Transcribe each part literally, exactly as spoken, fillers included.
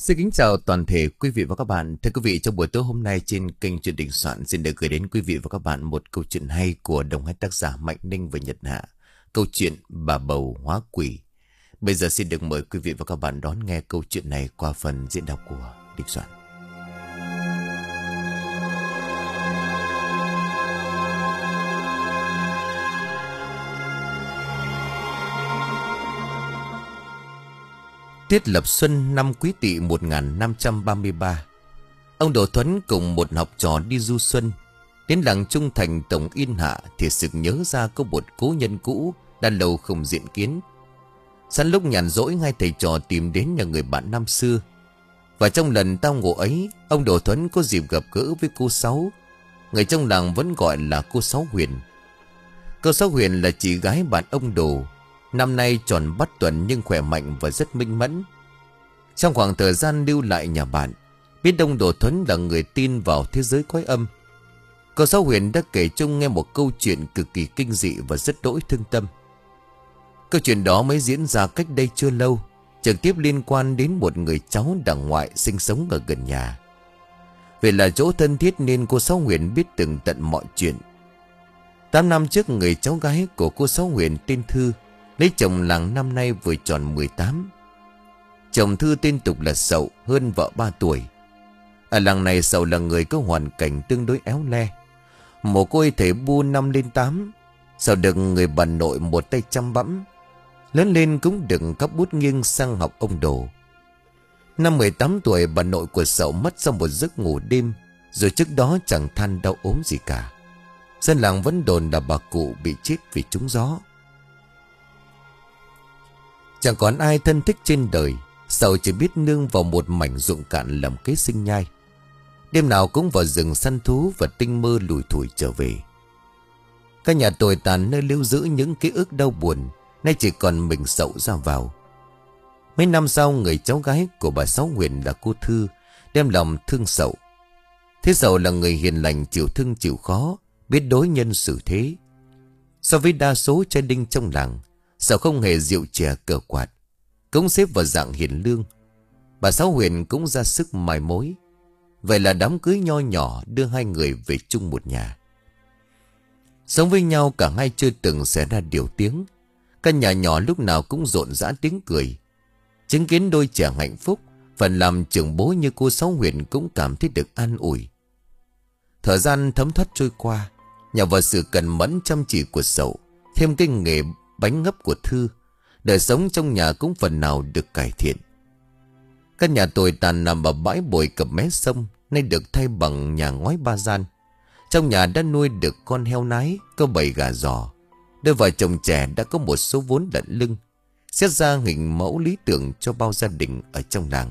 Xin kính chào toàn thể quý vị và các bạn. Thưa quý vị, trong buổi tối hôm nay trên kênh Chuyện Đình Soạn xin được gửi đến quý vị và các bạn một câu chuyện hay của đồng hai tác giả Mạnh Ninh và Nhật Hạ. Câu chuyện Bà Bầu Hóa Quỷ. Bây giờ xin được mời quý vị và các bạn đón nghe câu chuyện này qua phần diễn đọc của Đình Soạn. Tiết Lập Xuân năm Quý Tỵ một nghìn năm trăm ba mươi ba, ông Đỗ Thuấn cùng một học trò đi du xuân. Đến làng Trung Thành Tổng Yên Hạ thì sực nhớ ra có một cố nhân cũ đã lâu không diện kiến. Sẵn lúc nhàn rỗi, hai thầy trò tìm đến nhà người bạn năm xưa. Và trong lần tao ngộ ấy, ông Đỗ Thuấn có dịp gặp gỡ với cô Sáu, người trong làng vẫn gọi là cô Sáu Huyền. Cô Sáu Huyền là chị gái bạn ông Đồ, năm nay tròn bát tuần nhưng khỏe mạnh và rất minh mẫn. Trong khoảng thời gian lưu lại nhà bạn, biết ông Đỗ Thuấn là người tin vào thế giới cõi âm, cô Sáu Huyền đã kể cho nghe một câu chuyện cực kỳ kinh dị và rất đỗi thương tâm. Câu chuyện đó mới diễn ra cách đây chưa lâu, trực tiếp liên quan đến một người cháu đàng ngoại sinh sống ở gần nhà. Vì là chỗ thân thiết nên cô Sáu Huyền biết tường tận mọi chuyện. Tám năm trước, người cháu gái của cô Sáu Huyền tên Thư lấy chồng làng năm nay vừa tròn mười tám. Chồng Thư tên tục là Sậu, hơn vợ ba tuổi. Ở làng này Sậu là người có hoàn cảnh tương đối éo le. Mồ côi thể bu năm lên tám. Sậu được người bà nội một tay chăm bẵm. Lớn lên cũng đừng cắp bút nghiêng sang học ông Đồ. Năm mười tám tuổi, bà nội của Sậu mất sau một giấc ngủ đêm, rồi trước đó chẳng than đau ốm gì cả. Dân làng vẫn đồn là bà cụ bị chết vì trúng gió. Chẳng còn ai thân thích trên đời, Sậu chỉ biết nương vào một mảnh ruộng cạn làm kế sinh nhai. Đêm nào cũng vào rừng săn thú và tinh mơ lủi thủi trở về. Các nhà tồi tàn nơi lưu giữ những ký ức đau buồn, nay chỉ còn mình Sậu ra vào. Mấy năm sau, người cháu gái của bà Sáu Huyền là cô Thư đem lòng thương Sậu. Thế Sậu là người hiền lành, chịu thương chịu khó, biết đối nhân xử thế. So với đa số trai đinh trong làng, Sậu không hề rượu chè cờ quạt, cũng xếp vào dạng hiền lương. Bà Sáu Huyền cũng ra sức mài mối. Vậy là đám cưới nho nhỏ đưa hai người về chung một nhà. Sống với nhau, cả hai chưa từng xảy ra điều tiếng. Căn nhà nhỏ lúc nào cũng rộn rã tiếng cười. Chứng kiến đôi trẻ hạnh phúc, phần làm trưởng bố như cô Sáu Huyền cũng cảm thấy được an ủi. Thời gian thấm thoát trôi qua, nhờ vào sự cần mẫn chăm chỉ của Sậu, thêm cái nghề bánh ngấp của Thư, đời sống trong nhà cũng phần nào được cải thiện. Căn nhà tồi tàn nằm ở bãi bồi cập mé sông, nay được thay bằng nhà ngói ba gian. Trong nhà đã nuôi được con heo nái, có bầy gà giò. Đôi vợ chồng trẻ đã có một số vốn lận lưng, xét ra hình mẫu lý tưởng cho bao gia đình ở trong làng.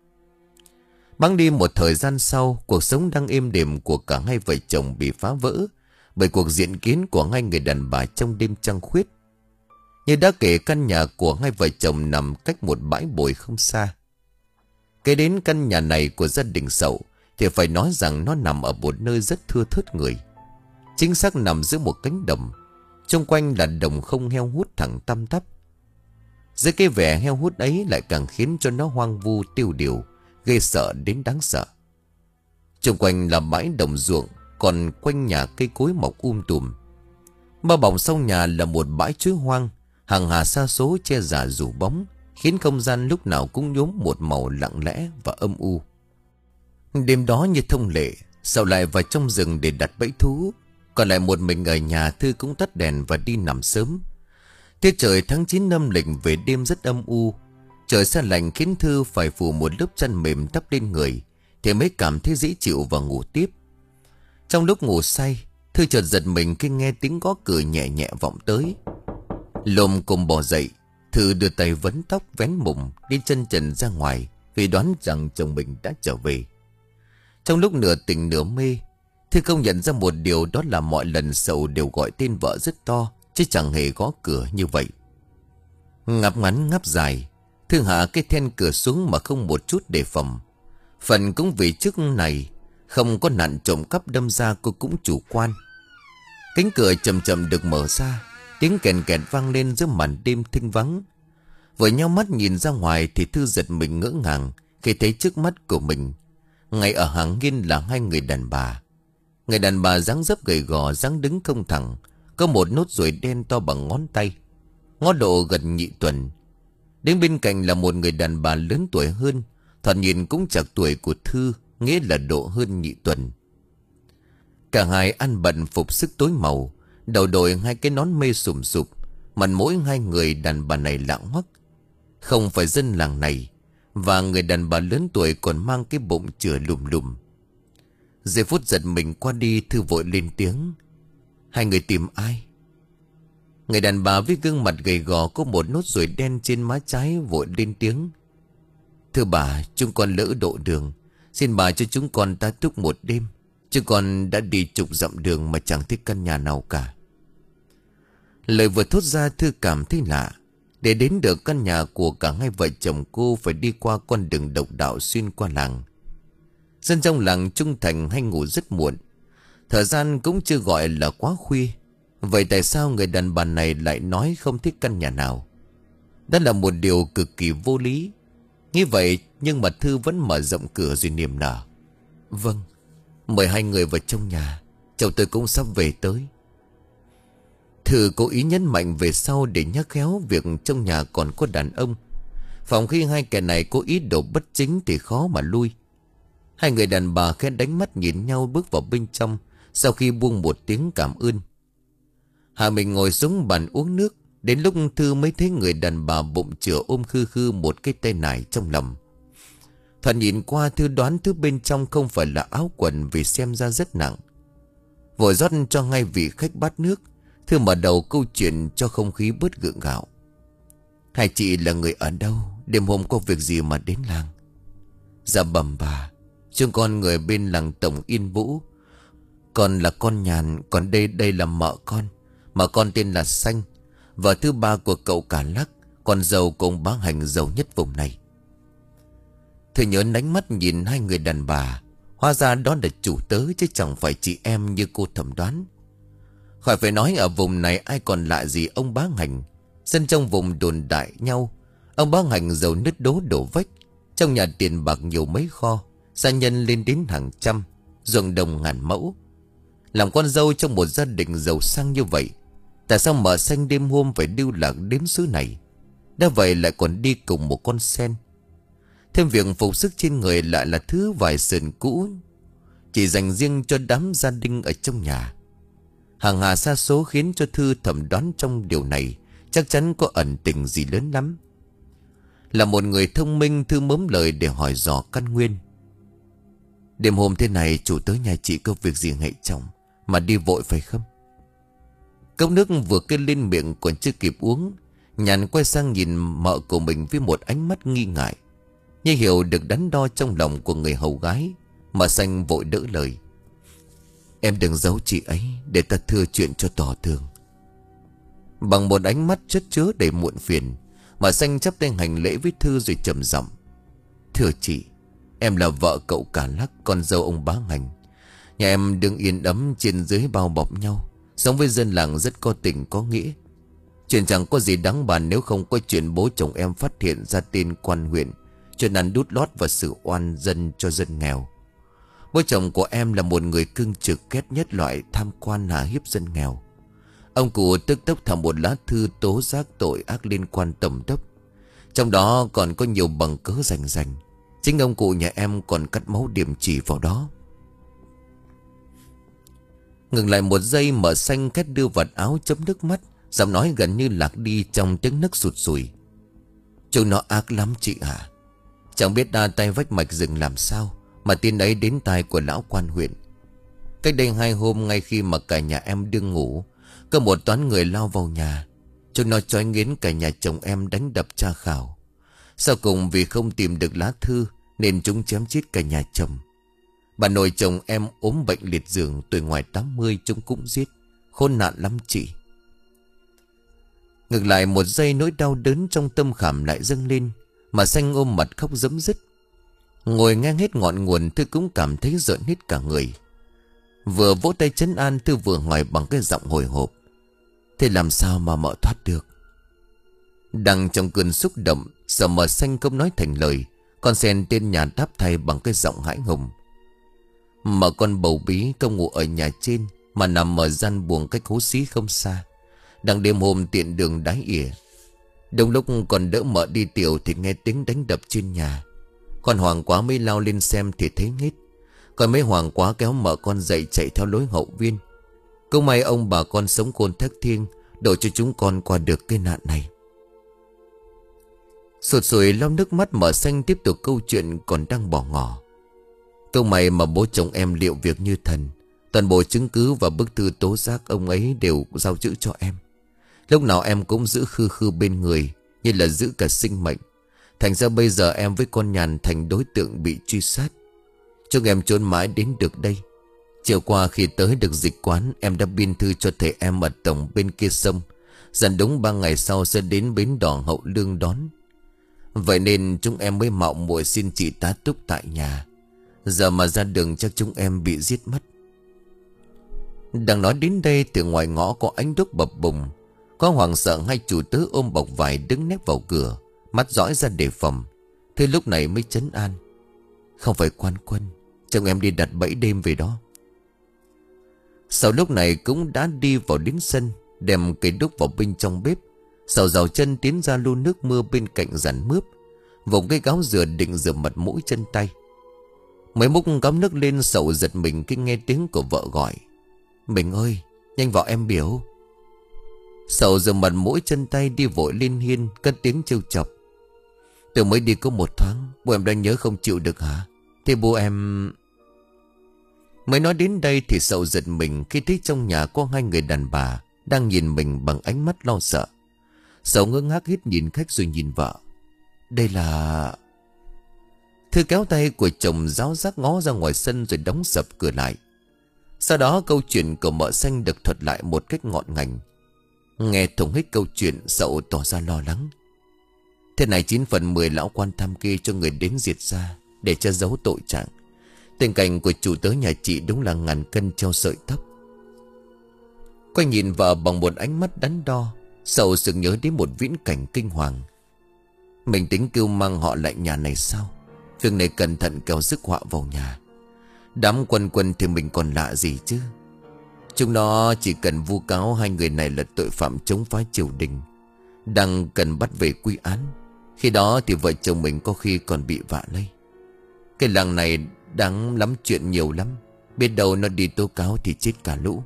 Bẵng đi một thời gian sau, cuộc sống đang êm đềm của cả hai vợ chồng bị phá vỡ bởi cuộc diện kiến của hai người đàn bà trong đêm trăng khuyết. Như đã kể, căn nhà của hai vợ chồng nằm cách một bãi bồi không xa. Kể đến căn nhà này của gia đình Sậu thì phải nói rằng nó nằm ở một nơi rất thưa thớt người. Chính xác nằm giữa một cánh đồng, xung quanh là đồng không heo hút thẳng tăm tắp. Dưới cái vẻ heo hút ấy lại càng khiến cho nó hoang vu tiêu điều, gây sợ đến đáng sợ. Xung quanh là bãi đồng ruộng, còn quanh nhà cây cối mọc um tùm. Bao bọc sau nhà là một bãi chuối hoang, hàng hà sa số che giả rủ bóng, khiến không gian lúc nào cũng nhuốm một màu lặng lẽ và âm u. Đêm đó như thông lệ, Sậu lại vào trong rừng để đặt bẫy thú. Còn lại một mình ở nhà, Thư cũng tắt đèn và đi nằm sớm. Tiết trời tháng chín âm lịch về đêm rất âm u. Trời se lạnh khiến Thư phải phủ một lớp chăn mềm đắp lên người thì mới cảm thấy dễ chịu và ngủ tiếp. Trong lúc ngủ say, Thư chợt giật mình khi nghe tiếng gõ cửa nhẹ nhẹ vọng tới. Lồm cồm bò dậy, Thư đưa tay vấn tóc vén mùng đi chân trần ra ngoài, vì đoán rằng chồng mình đã trở về. Trong lúc nửa tỉnh nửa mê, Thư không nhận ra một điều, đó là mọi lần Sậu đều gọi tên vợ rất to, chứ chẳng hề gõ cửa như vậy. Ngáp ngắn ngáp dài, Thư hạ cái then cửa xuống mà không một chút đề phòng. Phần cũng vì trước này không có nạn trộm cắp đâm ra, cô cũng chủ quan. Cánh cửa chậm chậm được mở ra, tiếng kèn kẹt vang lên giữa màn đêm thinh vắng. Vừa nheo mắt nhìn ra ngoài thì Thư giật mình ngỡ ngàng khi thấy trước mắt của mình, ngay ở hàng nghiên là hai người đàn bà. Người đàn bà dáng dấp gầy gò, dáng đứng không thẳng, có một nốt ruồi đen to bằng ngón tay, ngó độ gần nhị tuần. Đến bên cạnh là một người đàn bà lớn tuổi hơn, thoạt nhìn cũng chạc tuổi của Thư, nghĩa là độ hơn nhị tuần. Cả hai ăn bận phục sức tối màu, đầu đội hai cái nón mê sùm sụp, mặt mỗi hai người đàn bà này lạ hoắc, không phải dân làng này. Và người đàn bà lớn tuổi còn mang cái bụng chửa lùm lùm. Giây phút giật mình qua đi, Thư vội lên tiếng: "Hai người tìm ai?" Người đàn bà với gương mặt gầy gò có một nốt ruồi đen trên má trái vội lên tiếng: "Thưa bà, chúng con lỡ độ đường, xin bà cho chúng con tá túc một đêm. Chúng con đã đi chục dặm đường mà chẳng thấy căn nhà nào cả." Lời vừa thốt ra, Thư cảm thấy lạ. Để đến được căn nhà của cả hai vợ chồng cô phải đi qua con đường độc đạo xuyên qua làng. Dân trong làng trung thành hay ngủ rất muộn, thời gian cũng chưa gọi là quá khuya. Vậy tại sao người đàn bà này lại nói không thích căn nhà nào? Đó là một điều cực kỳ vô lý. Như vậy nhưng mà Thư vẫn mở rộng cửa rồi niềm nở: "Vâng, mời hai người vào trong nhà, chồng tôi cũng sắp về tới." Thư cố ý nhấn mạnh về sau để nhắc khéo việc trong nhà còn có đàn ông, phòng khi hai kẻ này cố ý đồ bất chính thì khó mà lui. Hai người đàn bà khẽ đánh mắt nhìn nhau bước vào bên trong, sau khi buông một tiếng cảm ơn. Hà mình ngồi xuống bàn uống nước. Đến lúc Thư mới thấy người đàn bà bụng chửa ôm khư khư một cái tay nải trong lòng. Thoạt nhìn qua, Thư đoán thứ bên trong không phải là áo quần vì xem ra rất nặng. Vội rót cho ngay vị khách bát nước, Thư mở đầu câu chuyện cho không khí bớt gượng gạo: "Hai chị là người ở đâu? Đêm hôm có việc gì mà đến làng?" "Dạ bẩm bà, chúng con người bên làng Tổng Yên Vũ. Còn là con Nhàn, còn đây đây là mợ con. Mợ con tên là Xanh, vợ thứ ba của cậu Cả Lắc, con dâu của ông Bá Hành giàu nhất vùng này." Thư nhớ đánh mắt nhìn hai người đàn bà. Hóa ra đó là chủ tớ chứ chẳng phải chị em như cô thẩm đoán. Khỏi phải nói ở vùng này ai còn lạ gì ông Bá Hành. Dân trong vùng đồn đại nhau ông Bá Hành giàu nứt đố đổ vách, trong nhà tiền bạc nhiều mấy kho, gia nhân lên đến hàng trăm, ruộng đồng ngàn mẫu. Làm con dâu trong một gia đình giàu sang như vậy, tại sao mợ Xanh đêm hôm phải lưu lạc đến xứ này? Đã vậy lại còn đi cùng một con sen. Thêm việc phục sức trên người lại là thứ vải sườn cũ, chỉ dành riêng cho đám gia đình ở trong nhà. Hàng hà sa số khiến cho Thư thẩm đoán trong điều này chắc chắn có ẩn tình gì lớn lắm. Là một người thông minh, Thư mớm lời để hỏi dò căn nguyên. "Đêm hôm thế này chủ tớ nhà chị có việc gì hệ trọng mà đi vội phải không?" Cốc nước vừa kêu lên miệng còn chưa kịp uống, Nhàn quay sang nhìn mợ của mình với một ánh mắt nghi ngại. Như hiểu được đắn đo trong lòng của người hầu gái, mà Xanh vội đỡ lời: "Em đừng giấu chị ấy, để ta thưa chuyện cho tỏ tường." Bằng một ánh mắt chất chứa đầy muộn phiền, mà Xanh chắp tay hành lễ với Thư rồi trầm giọng: "Thưa chị, em là vợ cậu Cả Lắc, con dâu ông Bá Hành. Nhà em đừng yên ấm, trên dưới bao bọc nhau, sống với dân làng rất có tình có nghĩa. Chuyện chẳng có gì đáng bàn nếu không có chuyện bố chồng em phát hiện ra tên quan huyện chuyện ăn đút lót và xử oan dân cho dân nghèo. Bố chồng của em là một người cương trực, ghét nhất loại tham quan hà hiếp dân nghèo. Ông cụ tức tốc thả một lá thư tố giác tội ác liên quan tổng đốc, trong đó còn có nhiều bằng cớ rành rành. Chính ông cụ nhà em còn cắt máu điểm chỉ vào đó." Ngừng lại một giây, mở Xanh khét đưa vạt áo chấm nước mắt, giọng nói gần như lạc đi trong tiếng nấc sụt sùi: "Chúng nó ác lắm chị ạ. Chẳng biết đa tay vách mạch rừng làm sao mà tin ấy đến tai của lão quan huyện. Cách đây hai hôm, ngay khi mà cả nhà em đương ngủ, có một toán người lao vào nhà. Chúng nó trói nghiến cả nhà chồng em, đánh đập tra khảo. Sau cùng vì không tìm được lá thư nên chúng chém chết cả nhà chồng. Bà nội chồng em ốm bệnh liệt giường, tuổi ngoài tám mươi chúng cũng giết. Khốn nạn lắm chị." Ngược lại một giây, nỗi đau đớn trong tâm khảm lại dâng lên, mà Xanh ôm mặt khóc rấm rứt. Ngồi nghe hết ngọn nguồn, Thư cũng cảm thấy rợn hết cả người. Vừa vỗ tay trấn an, Thư vừa hỏi bằng cái giọng hồi hộp: "Thế làm sao mà mợ thoát được?" Đang trong cơn xúc động, sợ mợ Xanh không nói thành lời, Con sen tên nhà đáp thay bằng cái giọng hãi hùng. Mà con bầu bí không ngủ ở nhà trên, mà nằm ở gian buồng cách hố xí không xa. Đang đêm hôm tiện đường đái ỉa. Đông lúc còn đỡ mợ đi tiểu thì nghe tiếng đánh đập trên nhà. Con hoảng quá mới lao lên xem thì thấy hết. Con mới hoảng quá kéo mợ con dậy chạy theo lối hậu viên. Cũng may ông bà con sống khôn thác thiêng, đổ cho chúng con qua được cái nạn này. Sụt sùi lau nước mắt, Mợ Xanh tiếp tục câu chuyện còn đang bỏ ngỏ. Câu may mà bố chồng em liệu việc như thần. Toàn bộ chứng cứ và bức thư tố giác ông ấy đều giao chữ cho em. Lúc nào em cũng giữ khư khư bên người, như là giữ cả sinh mệnh. Thành ra bây giờ em với con Nhàn thành đối tượng bị truy sát. Chúng em trốn mãi đến được đây. Chiều qua khi tới được dịch quán, em đã biên thư cho thầy em ở tổng bên kia sông. Dần đúng ba ngày sau sẽ đến bến đò Hậu Lương đón. Vậy nên chúng em mới mạo muội xin chị tá túc tại nhà. Giờ mà ra đường chắc chúng em bị giết mất. Đang nói đến đây, từ ngoài ngõ có ánh đuốc bập bùng. Có hoảng sợ hai chủ tớ ôm bọc vải đứng nép vào cửa, mắt dõi ra đề phòng. Thế lúc này mới trấn an. Không phải quan quân, chồng em đi đặt bẫy đêm về đó. Sau lúc này cũng đã đi vào đến sân, đem cây đúc vào bên trong bếp. Sào rào chân tiến ra lu nước mưa bên cạnh giàn mướp, vùng cái gáo dừa định rửa mặt mũi chân tay. Mấy múc gáo nước lên, Sậu giật mình khi nghe tiếng của vợ gọi. Mình ơi, nhanh vào em biểu. Sậu rửa mặt mũi chân tay đi vội lên hiên, cất tiếng trêu chọc. Từ mới đi có một thoáng, bố em đã nhớ không chịu được hả? Thế bố em... Mới nói đến đây thì Sậu giật mình khi thấy trong nhà có hai người đàn bà đang nhìn mình bằng ánh mắt lo sợ. Sậu ngơ ngác hít nhìn khách rồi nhìn vợ. Đây là... Thư kéo tay của chồng ráo rác ngó ra ngoài sân rồi đóng sập cửa lại. Sau đó câu chuyện của Mợ Xanh được thuật lại một cách ngọn ngành. Nghe thủng hết câu chuyện, Sậu tỏ ra lo lắng. Thế này chín phần mười lão quan tham kia cho người đến diệt ra để che giấu tội trạng. Tình cảnh của chủ tớ nhà chị đúng là ngàn cân treo sợi tóc. Quay nhìn vợ bằng một ánh mắt đắn đo, Sậu sực nhớ đến một viễn cảnh kinh hoàng. Mình tính kêu mang họ lại nhà này sao? Việc này cẩn thận kéo rước họa vào nhà. Đám quân quân thì mình còn lạ gì chứ? Chúng nó chỉ cần vu cáo hai người này là tội phạm chống phá triều đình, đang cần bắt về quy án. Khi đó thì vợ chồng mình có khi còn bị vạ lây. Cái làng này đáng lắm chuyện nhiều lắm. Biết đâu nó đi tố cáo thì chết cả lũ.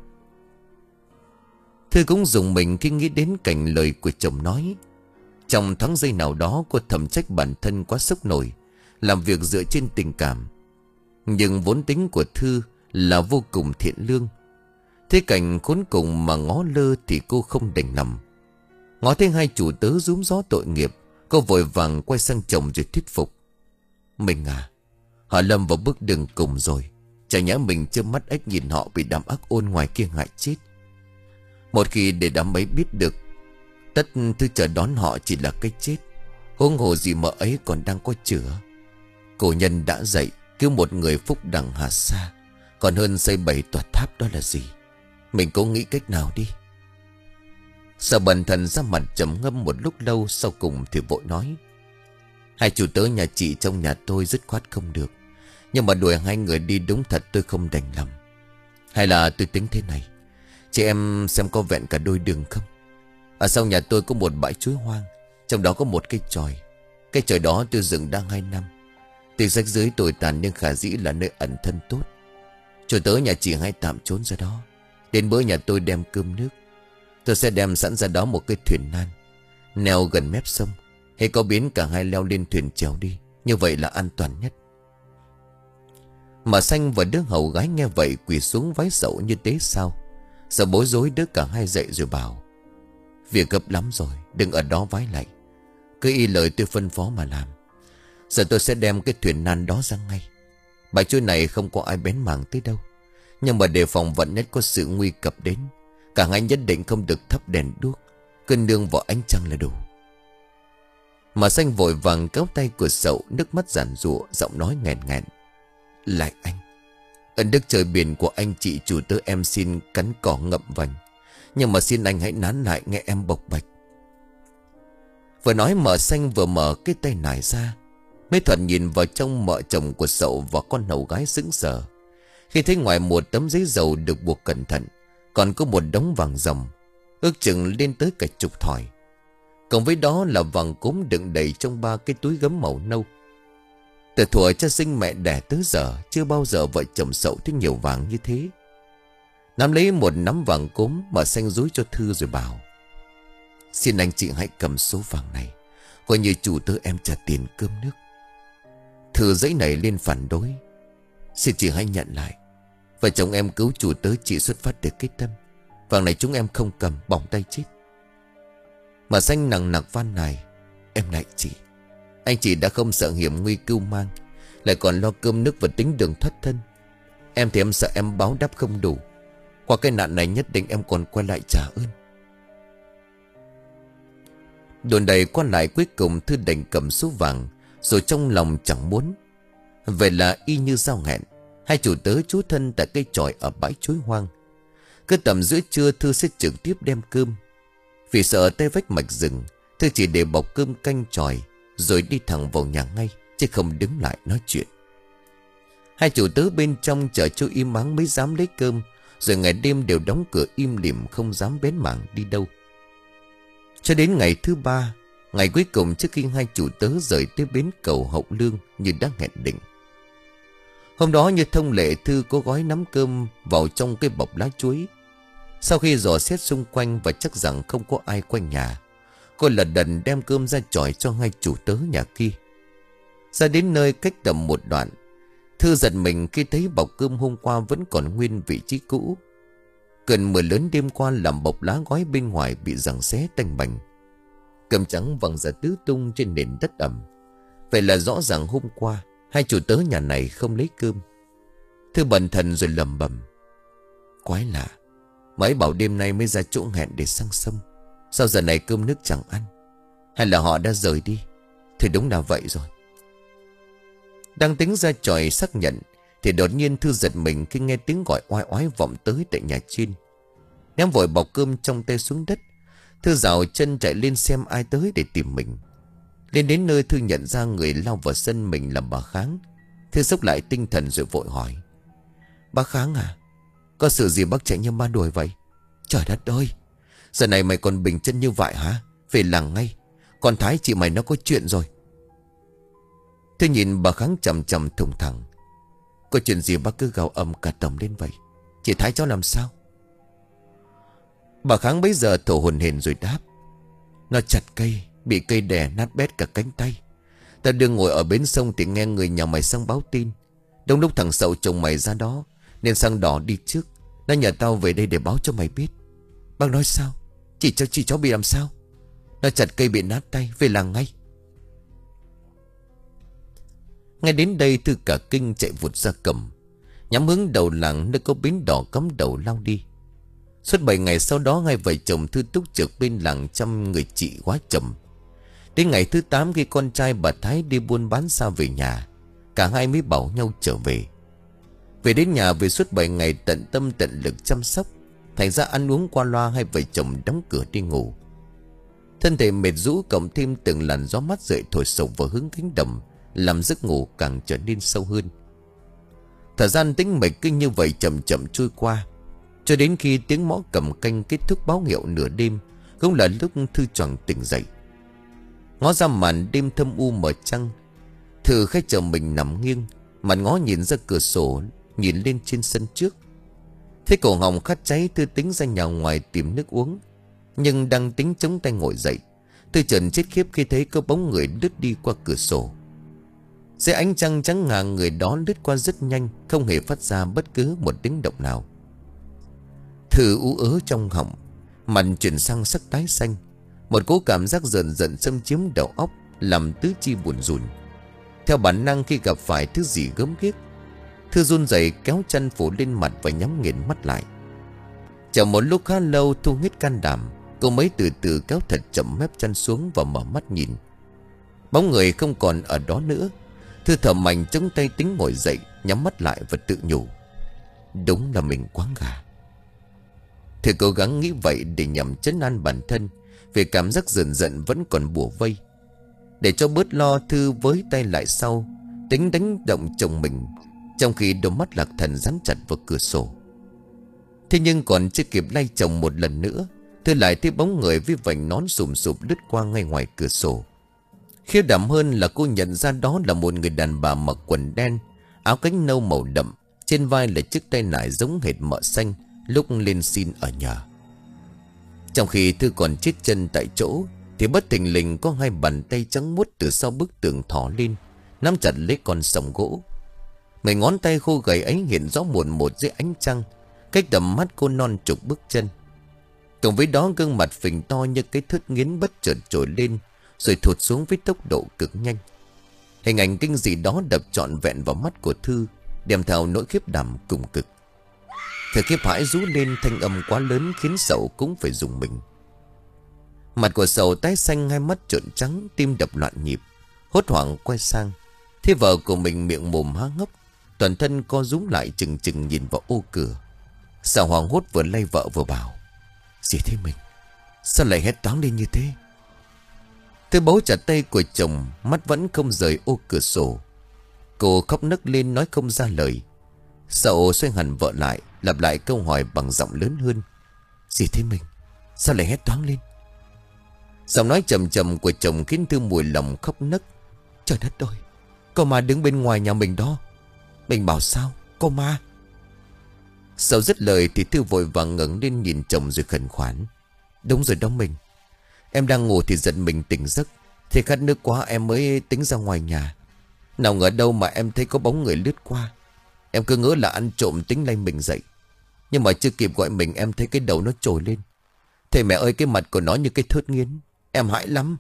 Thư cũng dùng mình khi nghĩ đến cảnh lời của chồng nói. Trong tháng giây nào đó cô thầm trách bản thân quá sốc nổi, làm việc dựa trên tình cảm. Nhưng vốn tính của Thư là vô cùng thiện lương. Thế cảnh khốn cùng mà ngó lơ thì cô không đành lòng. Ngó thấy hai chủ tớ rúm gió tội nghiệp, cô vội vàng quay sang chồng rồi thuyết phục. Mình à, họ lâm vào bước đường cùng rồi. Chả nhẽ mình chưa mắt ếch nhìn họ bị đám ác ôn ngoài kia hại chết. Một khi để đám ấy biết được tất thứ chờ đón họ chỉ là cái chết, huống hồ gì mà ấy còn đang có chữa. Cổ nhân đã dạy cứu một người phúc đẳng hà sa, còn hơn xây bảy tòa tháp đó là gì. Mình cố nghĩ cách nào đi. Sợ bần thần ra mặt trầm ngâm một lúc lâu, sau cùng thì vội nói. Hai chủ tớ nhà chị trong nhà tôi dứt khoát không được, nhưng mà đuổi hai người đi đúng thật tôi không đành lòng. Hay là tôi tính thế này, chị em xem có vẹn cả đôi đường không? Ở sau nhà tôi có một bãi chuối hoang, trong đó có một cây chòi. Cây chòi đó tôi dựng đang hai năm. Tuy rách dưới tồi tàn nhưng khả dĩ là nơi ẩn thân tốt. Chủ tớ nhà chị hay tạm trốn ra đó. Đến bữa nhà tôi đem cơm nước, tôi sẽ đem sẵn ra đó một cái thuyền nan, neo gần mép sông. Hay có biến cả hai leo lên thuyền chèo đi, như vậy là an toàn nhất. Mà Xanh và đứa hầu gái nghe vậy quỳ xuống vái Sậu như tế sao. Sợ bối rối đứa cả hai dậy rồi bảo. Việc gấp lắm rồi, đừng ở đó vái lại. Cứ y lời tôi phân phó mà làm. Giờ tôi sẽ đem cái thuyền nan đó ra ngay. Bãi chuối này không có ai bén mảng tới đâu, nhưng mà đề phòng vạn nhất có sự nguy cập đến, cả hai nhất định không được thắp đèn đuốc, cứ nương vào ánh trăng là đủ. Mà Xanh vội vàng kéo tay của Sậu, nước mắt giàn giụa, giọng nói nghẹn nghẹn. Lại anh, ân đức trời biển của anh chị chủ tớ em xin cắn cỏ ngậm vành, nhưng mà xin anh hãy nán lại nghe em bộc bạch. Vừa nói Mở Xanh vừa mở cái tay nải ra. Mấy Thuận nhìn vào trong mợ chồng của Sậu và con hầu gái sững sờ khi thấy ngoài một tấm giấy dầu được buộc cẩn thận còn có một đống vàng ròng, ước chừng lên tới cả chục thỏi. Cộng với đó là vàng cốm đựng đầy trong ba cái túi gấm màu nâu. Từ thuở cha sinh mẹ đẻ tới giờ, chưa bao giờ vợ chồng Sậu thấy nhiều vàng như thế. Nắm lấy một nắm vàng cốm mà xanh rúi cho Thư rồi bảo: "Xin anh chị hãy cầm số vàng này, coi như chủ tớ em trả tiền cơm nước." Thư dãy nảy lên phản đối: "Xin chị hãy nhận lại. Vợ chồng em cứu chủ tớ chỉ xuất phát để kết tâm. Vàng này chúng em không cầm, bỏng tay chết." Mà xanh nặng nặc van nài: "Em lại chị, anh chị đã không sợ hiểm nguy cưu mang, lại còn lo cơm nước và tính đường thoát thân. Em thì em sợ em báo đáp không đủ. Qua cái nạn này nhất định em còn quay lại trả ơn." Đồn đầy qua lại cuối cùng Thư đành cầm số vàng, rồi trong lòng chẳng muốn. Vậy là y như giao hẹn, hai chủ tớ trú thân tại cây chòi ở bãi chuối hoang. Cứ tầm giữa trưa Thư sẽ trực tiếp đem cơm. Vì sợ tay vách mạch rừng, Thư chỉ để bọc cơm canh chòi rồi đi thẳng vào nhà ngay, chứ không đứng lại nói chuyện. Hai chủ tớ bên trong chờ cho im ắng mới dám lấy cơm, rồi ngày đêm đều đóng cửa im lìm không dám bén mảng đi đâu. Cho đến ngày thứ ba, ngày cuối cùng trước khi hai chủ tớ rời tới bến cầu Hậu Lương như đã hẹn định. Hôm đó như thông lệ, Thư có gói nắm cơm vào trong cái bọc lá chuối. Sau khi dò xét xung quanh và chắc rằng không có ai quanh nhà, cô lật đật đem cơm ra chọi cho hai chủ tớ nhà kia. Ra đến nơi cách tầm một đoạn, Thư giật mình khi thấy bọc cơm hôm qua vẫn còn nguyên vị trí cũ. Cơn mưa lớn đêm qua làm bọc lá gói bên ngoài bị giằng xé tanh bành. Cơm trắng văng ra tứ tung trên nền đất ẩm. Vậy là rõ ràng hôm qua hai chủ tớ nhà này không lấy cơm. Thư bần thần rồi lầm bầm: "Quái lạ, mấy bảo đêm nay mới ra chỗ hẹn để sang sông, sao giờ này cơm nước chẳng ăn? Hay là họ đã rời đi? Thì đúng là vậy rồi." Đang tính ra chòi xác nhận thì đột nhiên Thư giật mình khi nghe tiếng gọi oai oái vọng tới tại nhà trên. Ném vội bọc cơm trong tay xuống đất, Thư rào chân chạy lên xem ai tới để tìm mình. Lên đến nơi Thư nhận ra người lao vào sân mình là bà Kháng. Thư sốc lại tinh thần rồi vội hỏi: "Bác Kháng à, có sự gì bác chạy như ma đuổi vậy? Trời đất ơi, giờ này mày còn bình chân như vậy hả? Về làng ngay, con Thái chị mày nó có chuyện rồi." Thư nhìn bà Kháng chầm chầm thùng thẳng: "Có chuyện gì bác cứ gào ầm cả tổng lên vậy? Chị Thái cháu làm sao?" Bà Kháng bấy giờ thở hổn hển rồi đáp: "Nó chặt cây, bị cây đè nát bét cả cánh tay. Ta đương ngồi ở bến sông thì nghe người nhà mày sang báo tin. Đông lúc thằng Sậu chồng mày ra đó nên sang đỏ đi trước. Nó nhờ tao về đây để báo cho mày biết." "Bác nói sao? Chị cho chị cháu bị làm sao?" "Nó chặt cây bị nát tay, về làng ngay." Ngay đến đây Thư cả kinh chạy vụt ra cầm, nhắm hướng đầu làng nơi có bến đỏ cắm đầu lao đi. Suốt bảy ngày sau đó, hai vợ chồng Thư túc trực bên làng chăm người chị quá chậm. Đến ngày thứ tám khi con trai bà Thái đi buôn bán xa về nhà, cả hai mới bảo nhau trở về. Về đến nhà về suốt bảy ngày tận tâm tận lực chăm sóc, thành ra ăn uống qua loa, hai vợ chồng đóng cửa đi ngủ. Thân thể mệt rũ cộng thêm từng làn gió mát rượi thổi sộc vào hướng cánh đồng, làm giấc ngủ càng trở nên sâu hơn. Thời gian tĩnh mịch kinh như vậy chậm chậm trôi qua, cho đến khi tiếng mõ cầm canh kết thúc báo hiệu nửa đêm, cũng là lúc Thư choàng tỉnh dậy. Ngó ra màn đêm thâm u mờ trăng, Thư khẽ chờ mình nằm nghiêng, mặt ngó nhìn ra cửa sổ, nhìn lên trên sân trước. Thấy cổ họng khát cháy, Thư tính ra nhà ngoài tìm nước uống, nhưng đang tính chống tay ngồi dậy, Thư chợt chết khiếp khi thấy có bóng người lướt đi qua cửa sổ. Dưới ánh trăng trắng ngà, người đó lướt qua rất nhanh, không hề phát ra bất cứ một tiếng động nào. Thư ú ớ trong họng, mặt chuyển sang sắc tái xanh. Một cố cảm giác dần dần xâm chiếm đầu óc, làm tứ chi buồn rùn. Theo bản năng khi gặp phải thứ gì gớm ghiếc, Thư run rẩy kéo chân phủ lên mặt và nhắm nghiền mắt lại. Chờ một lúc khá lâu, thu hết can đảm, cô mới từ từ kéo thật chậm mép chân xuống và mở mắt nhìn. Bóng người không còn ở đó nữa. Thư thở mạnh chống tay tính ngồi dậy, nhắm mắt lại và tự nhủ: đúng là mình quáng gà. Thư cố gắng nghĩ vậy để nhằm trấn an bản thân, vì cảm giác giận giận vẫn còn bủa vây. Để cho bớt lo, Thư với tay lại sau, tính đánh động chồng mình, trong khi đôi mắt Lạc Thần dán chặt vào cửa sổ. Thế nhưng còn chưa kịp lay chồng một lần nữa, Thư lại thấy bóng người với vành nón sùm sụp lướt qua ngay ngoài cửa sổ. Khiếp đảm hơn là cô nhận ra đó là một người đàn bà mặc quần đen, áo cánh nâu màu đậm, trên vai là chiếc tay nải giống hệt mợ xanh lúc lên xin ở nhà. Trong khi Thư còn chết chân tại chỗ, thì bất thình lình có hai bàn tay trắng muốt từ sau bức tường thò lên, nắm chặt lấy con sòng gỗ. Mấy ngón tay khô gầy ấy hiện rõ một một dưới ánh trăng, cách tầm mắt cô non chục bước chân. Cùng với đó gương mặt phình to như cái thớt nghiến bất chợt trồi lên, rồi thụt xuống với tốc độ cực nhanh. Hình ảnh kinh dị đó đập trọn vẹn vào mắt của Thư, đem theo nỗi khiếp đảm cùng cực. Thư khiếp hãi rú lên, thanh âm quá lớn khiến Sậu cũng phải rùng mình. Mặt của Sậu tái xanh, hai mắt trợn trắng, tim đập loạn nhịp. Hốt hoảng quay sang, thế vợ của mình miệng mồm há ngốc, toàn thân co rúm lại chừng chừng nhìn vào ô cửa. Sậu hoảng hốt vừa lay vợ vừa bảo: "Gì thế mình? Sao lại hét toáng lên như thế?" Thư bấu chặt tay của chồng, mắt vẫn không rời ô cửa sổ. Cô khóc nấc lên nói không ra lời. Sậu xoay hẳn vợ lại, lặp lại câu hỏi bằng giọng lớn hơn: "Gì thế mình? Sao lại hét toáng lên?" Giọng nói trầm trầm của chồng khiến Thư mùi lòng khóc nấc. "Trời đất ơi, có ma đứng bên ngoài nhà mình đó." "Mình bảo sao? Có ma?" Sậu dứt lời thì Thư vội vàng ngẩng lên nhìn chồng rồi khẩn khoản: "Đúng rồi đó mình. Em đang ngủ thì giật mình tỉnh giấc, thì khát nước quá em mới tính ra ngoài nhà. Nào ngờ đâu mà em thấy có bóng người lướt qua. Em cứ ngỡ là ăn trộm tính lay mình dậy. Nhưng mà chưa kịp gọi mình em thấy cái đầu nó trồi lên. Thầy mẹ ơi, cái mặt của nó như cái thớt nghiến. Em hãi lắm."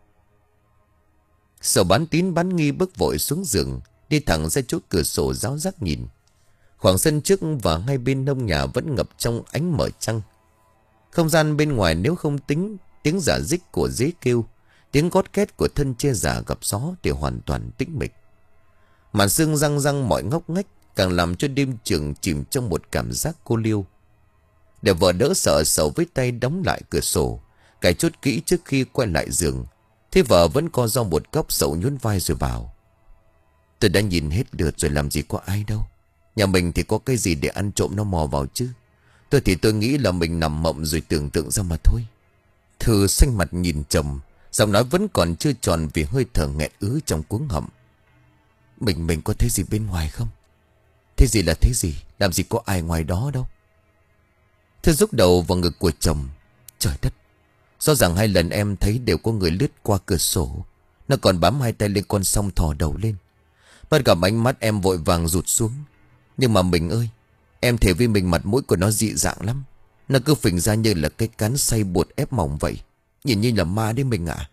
Sậu bán tín bán nghi bước vội xuống giường, đi thẳng ra chỗ cửa sổ ráo rác nhìn. Khoảng sân trước và hai bên nông nhà vẫn ngập trong ánh mở trăng. Không gian bên ngoài nếu không tính tiếng giả dích của dế kêu, tiếng gót két của thân che giả gặp gió thì hoàn toàn tĩnh mịch. Màn sương răng răng mọi ngóc ngách, càng làm cho đêm trường chìm trong một cảm giác cô liêu. Để vợ đỡ sợ, Sậu với tay đóng lại cửa sổ, cài chốt kỹ trước khi quay lại giường. Thế vợ vẫn co do một góc, Sậu nhún vai rồi bảo: "Tôi đã nhìn hết lượt rồi, làm gì có ai đâu. Nhà mình thì có cái gì để ăn trộm nó mò vào chứ. Tôi thì tôi nghĩ là mình nằm mộng rồi tưởng tượng ra mà thôi." Thư xanh mặt nhìn chồng, giọng nói vẫn còn chưa tròn vì hơi thở nghẹn ứ trong cuống họng. Mình mình có thấy gì bên ngoài không?" "Thế gì là thế gì? Làm gì có ai ngoài đó đâu." Thư rúc đầu vào ngực của chồng. "Trời đất, rõ ràng hai lần em thấy đều có người lướt qua cửa sổ. Nó còn bám hai tay lên con song thò đầu lên. Bắt gặp ánh mắt em vội vàng rụt xuống. Nhưng mà mình ơi, em thề với mình mặt mũi của nó dị dạng lắm. Nó cứ phình ra như là cái cán xay bột ép mỏng vậy. Nhìn như là ma đấy mình ạ."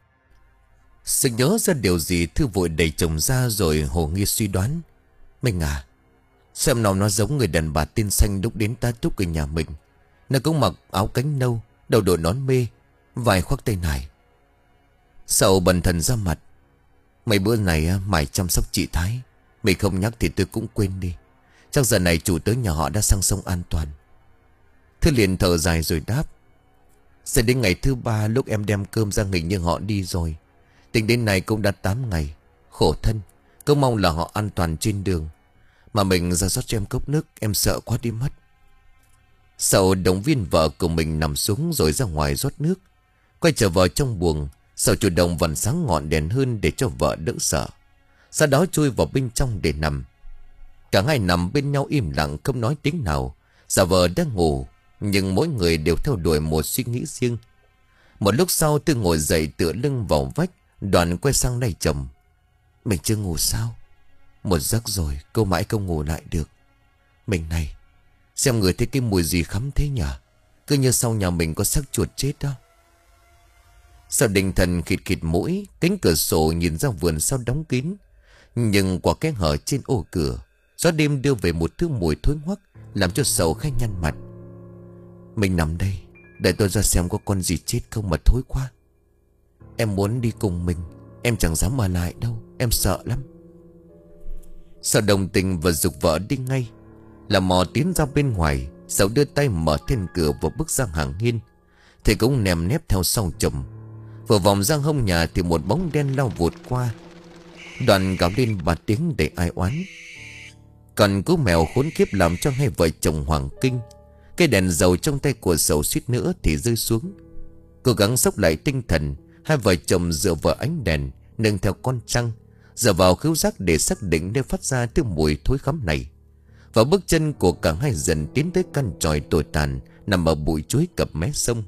Sự nhớ ra điều gì, Thư vội đẩy chồng ra rồi hồ nghi suy đoán: "Mình à, xem nào nó giống người đàn bà tên Xanh lúc đến tá túc ở nhà mình. Nó cũng mặc áo cánh nâu, đầu đội nón mê, vai khoác tay nải." Sậu bần thần ra mặt: "Mấy bữa này mày chăm sóc chị Thái, mày không nhắc thì tôi cũng quên đi. Chắc giờ này chủ tới nhà họ đã sang sông an toàn." Thư liền thở dài rồi đáp: "Sẽ đến ngày thứ ba lúc em đem cơm ra nghỉ nhưng họ đi rồi. Tính đến này cũng đã tám ngày. Khổ thân, cứ mong là họ an toàn trên đường. Mà mình ra rót cho em cốc nước, em sợ quá đi mất." Sậu động viên vợ của mình nằm xuống rồi ra ngoài rót nước. Quay trở vào trong buồng, Sậu chủ động vặn sáng ngọn đèn hơn để cho vợ đỡ sợ. Sau đó chui vào bên trong để nằm. Cả hai nằm bên nhau im lặng không nói tiếng nào. Giả vờ đang ngủ, nhưng mỗi người đều theo đuổi một suy nghĩ riêng. Một lúc sau Tư ngồi dậy tựa lưng vào vách, Đoàn quay sang lay chồng: "Mình chưa ngủ sao? Một giấc rồi, cô mãi không ngủ lại được. Mình này, xem người thấy cái mùi gì khắm thế nhỉ? Cứ như sau nhà mình có xác chuột chết đó." Sậu định thần khịt khịt mũi, cánh cửa sổ nhìn ra vườn sau đóng kín. Nhưng qua cái hở trên ô cửa, gió đêm đưa về một thứ mùi thối hoắc, làm cho Sậu khẽ nhăn mặt. "Mình nằm đây, để tôi ra xem có con gì chết không mà thối quá. Em muốn đi cùng mình, em chẳng dám ở lại đâu, em sợ lắm." Sậu đồng tình và giục vợ đi ngay. Là mò tiến ra bên ngoài, Sậu đưa tay mở then cửa và bước ra hàng hiên, thì cũng nèm nép theo sau chồng. Vừa vòng ra hông nhà thì một bóng đen lao vụt qua. Đoàn gào lên ba tiếng để ai oán. Còn cú mèo khốn kiếp làm cho hai vợ chồng hoàng kinh. Cái đèn dầu trong tay của Sầu suýt nữa thì rơi xuống. Cố gắng xốc lại tinh thần, hai vợ chồng dựa vào ánh đèn, nương theo con trăng, dựa vào khứu giác để xác định nơi phát ra thứ mùi thối khắm này. Và bước chân của cả hai dần tiến tới căn chòi tồi tàn nằm ở bụi chuối cập mé sông.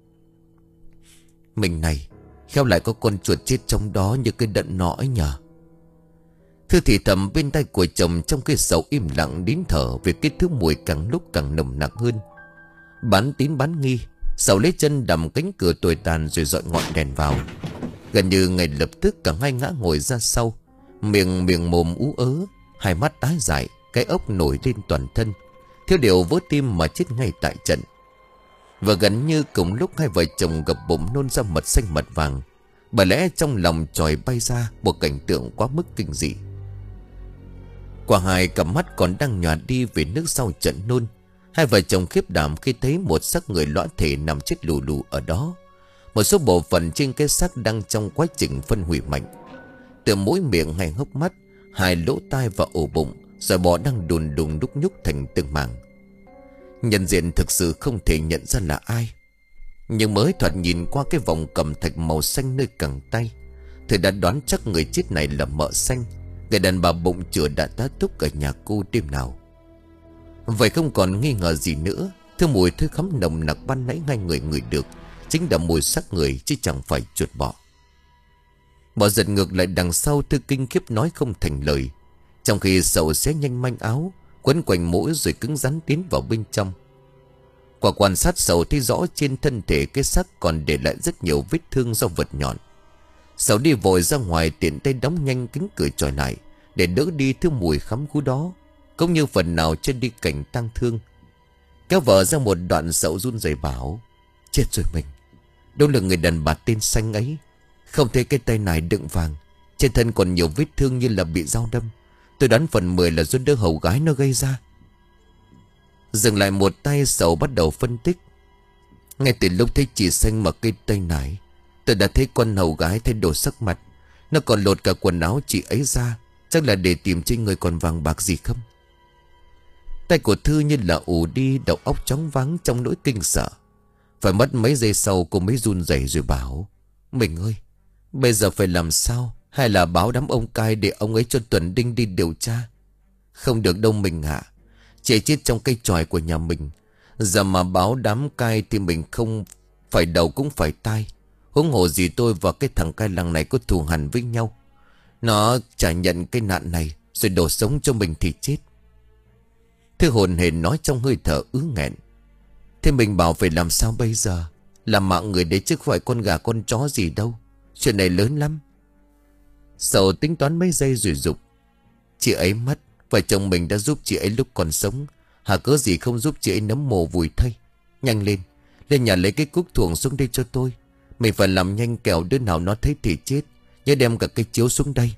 Mình này, khéo lại có con chuột chết trong đó như cái đận nọ ấy nhờ. Thư thì thầm bên tay của chồng trong cái Sầu im lặng nín thở vì cái thứ mùi càng lúc càng nồng nặc hơn. Bán tín bán nghi, Sầu lấy chân đầm cánh cửa tồi tàn rồi dọi ngọn đèn vào. Gần như ngay lập tức cả hai ngã ngồi ra sau, miệng miệng mồm ú ớ, hai mắt tái dại, cái ốc nổi lên toàn thân, thiếu điều vỡ tim mà chết ngay tại trận. Và gần như cùng lúc hai vợ chồng gập bụng nôn ra mật xanh mật vàng. Bởi lẽ trong lòng tròi bay ra một cảnh tượng quá mức kinh dị. Quả hai cặp mắt còn đang nhòa đi vì nước sau trận nôn. Hai vợ chồng khiếp đảm khi thấy một xác người lõa thể nằm chết lù lù ở đó. Một số bộ phận trên cái xác đang trong quá trình phân hủy mạnh. Từ mũi miệng hay hốc mắt, hai lỗ tai và ổ bụng, rồi bò đang đùn đùng đúc nhúc thành từng mảng. Nhân diện thực sự không thể nhận ra là ai. Nhưng mới thoạt nhìn qua cái vòng cầm thạch màu xanh nơi cẳng tay, thì đã đoán chắc người chết này là mợ xanh, người đàn bà bụng chửa đã tá túc ở nhà cô đêm nào. Vậy không còn nghi ngờ gì nữa, thứ mùi thứ khắm nồng nặc ban nãy hai người ngửi được chính là mùi xác người chứ chẳng phải chuột bọ. Bỏ giật ngược lại đằng sau, Thư kinh khiếp nói không thành lời, trong khi Sầu xé nhanh manh áo quấn quanh mũi rồi cứng rắn tiến vào bên trong. Quả quan sát Sầu thấy rõ trên thân thể cái xác còn để lại rất nhiều vết thương do vật nhọn. Sầu đi vội ra ngoài, tiện tay đóng nhanh cánh cửa tròi lại để đỡ đi thứ mùi khắm cú đó, cũng như phần nào trên đi cảnh tang thương. Kéo vợ ra một đoạn, Sầu run rẩy bảo: chết rồi mình, đâu là người đàn bà tên Xanh ấy. Không thấy cái tay này đựng vàng, trên thân còn nhiều vết thương như là bị dao đâm. Tôi đoán phần mười là do đứa hầu gái nó gây ra. Dừng lại một tay, Sầu bắt đầu phân tích. Ngay từ lúc thấy chị Xanh mặc cây tay nải, tôi đã thấy con hầu gái thay đổi sắc mặt. Nó còn lột cả quần áo chị ấy ra, chắc là để tìm trên người còn vàng bạc gì không. Tay của Thư như là ù đi, đầu óc chóng váng trong nỗi kinh sợ. Phải mất mấy giây sau cô mới run rẩy rồi bảo: mình ơi, bây giờ phải làm sao? Hay là báo đám ông cai để ông ấy cho Tuần Đinh đi điều tra? Không được đâu mình ạ. Chị chết trong cây chòi của nhà mình. Giờ mà báo đám cai thì mình không phải đầu cũng phải tai. Huống hồ gì tôi và cái thằng cai làng này có thù hằn với nhau. Nó trả nhận cái nạn này rồi đổ sống cho mình thì chết. Thư hồn hển nói trong hơi thở ứ nghẹn. Thế mình bảo phải làm sao bây giờ? Làm mạng người đấy chứ không phải con gà con chó gì đâu. Chuyện này lớn lắm. Sầu tính toán mấy giây rồi dục: chị ấy mất, vợ chồng mình đã giúp chị ấy lúc còn sống, hả cớ gì không giúp chị ấy nấm mồ vùi thây. Nhanh lên, lên nhà lấy cái cuốc thuồng xuống đây cho tôi. Mình phải làm nhanh kẻo đứa nào nó thấy thì chết. Nhớ đem cả cái chiếu xuống đây.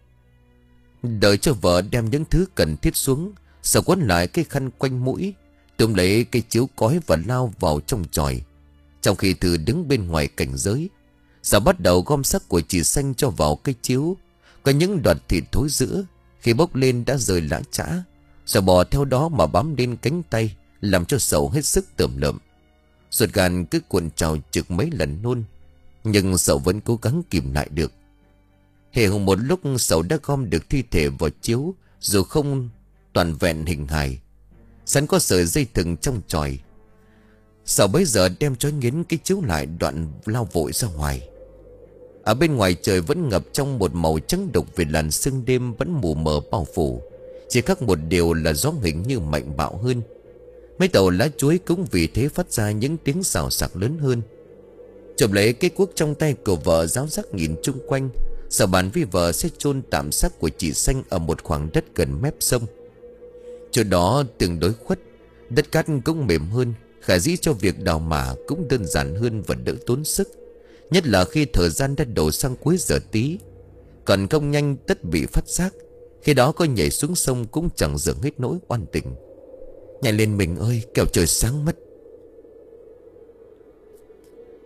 Đợi cho vợ đem những thứ cần thiết xuống, Sầu quấn lại cái khăn quanh mũi, túm lấy cái chiếu cói và lao vào trong chòi. Trong khi Thư đứng bên ngoài cảnh giới, Sầu bắt đầu gom xác của chị Xanh cho vào cái chiếu. Có những đoạn thịt thối rữa, khi bốc lên đã rời lã chã, Sầu bò theo đó mà bám lên cánh tay, làm cho Sầu hết sức tởm lợm. Ruột gan cứ cuộn trào trực mấy lần nôn, nhưng Sầu vẫn cố gắng kìm lại được. Hề hùng một lúc, Sầu đã gom được thi thể vào chiếu, dù không toàn vẹn hình hài. Sẵn có sợi dây thừng trong chòi, Sầu bấy giờ đem cho nghiến cái chiếu lại, đoạn lao vội ra ngoài. Ở bên ngoài trời vẫn ngập trong một màu trắng đục vì làn sương đêm vẫn mù mờ bao phủ. Chỉ khác một điều là gió hình như mạnh bạo hơn. Mấy tàu lá chuối cũng vì thế phát ra những tiếng xào xạc lớn hơn. Chụp lấy cái cuốc trong tay của vợ, giáo giác nhìn chung quanh. Sầu bàn với vợ sẽ chôn tạm xác của chị Xanh ở một khoảng đất gần mép sông. Chỗ đó tương đối khuất, đất cát cũng mềm hơn, khả dĩ cho việc đào mả cũng đơn giản hơn và đỡ tốn sức. Nhất là khi thời gian đã đổ sang cuối giờ tí. Còn không nhanh tất bị phát giác. Khi đó có nhảy xuống sông cũng chẳng dường hết nỗi oan tình. Nhảy lên mình ơi, kẻo trời sáng mất.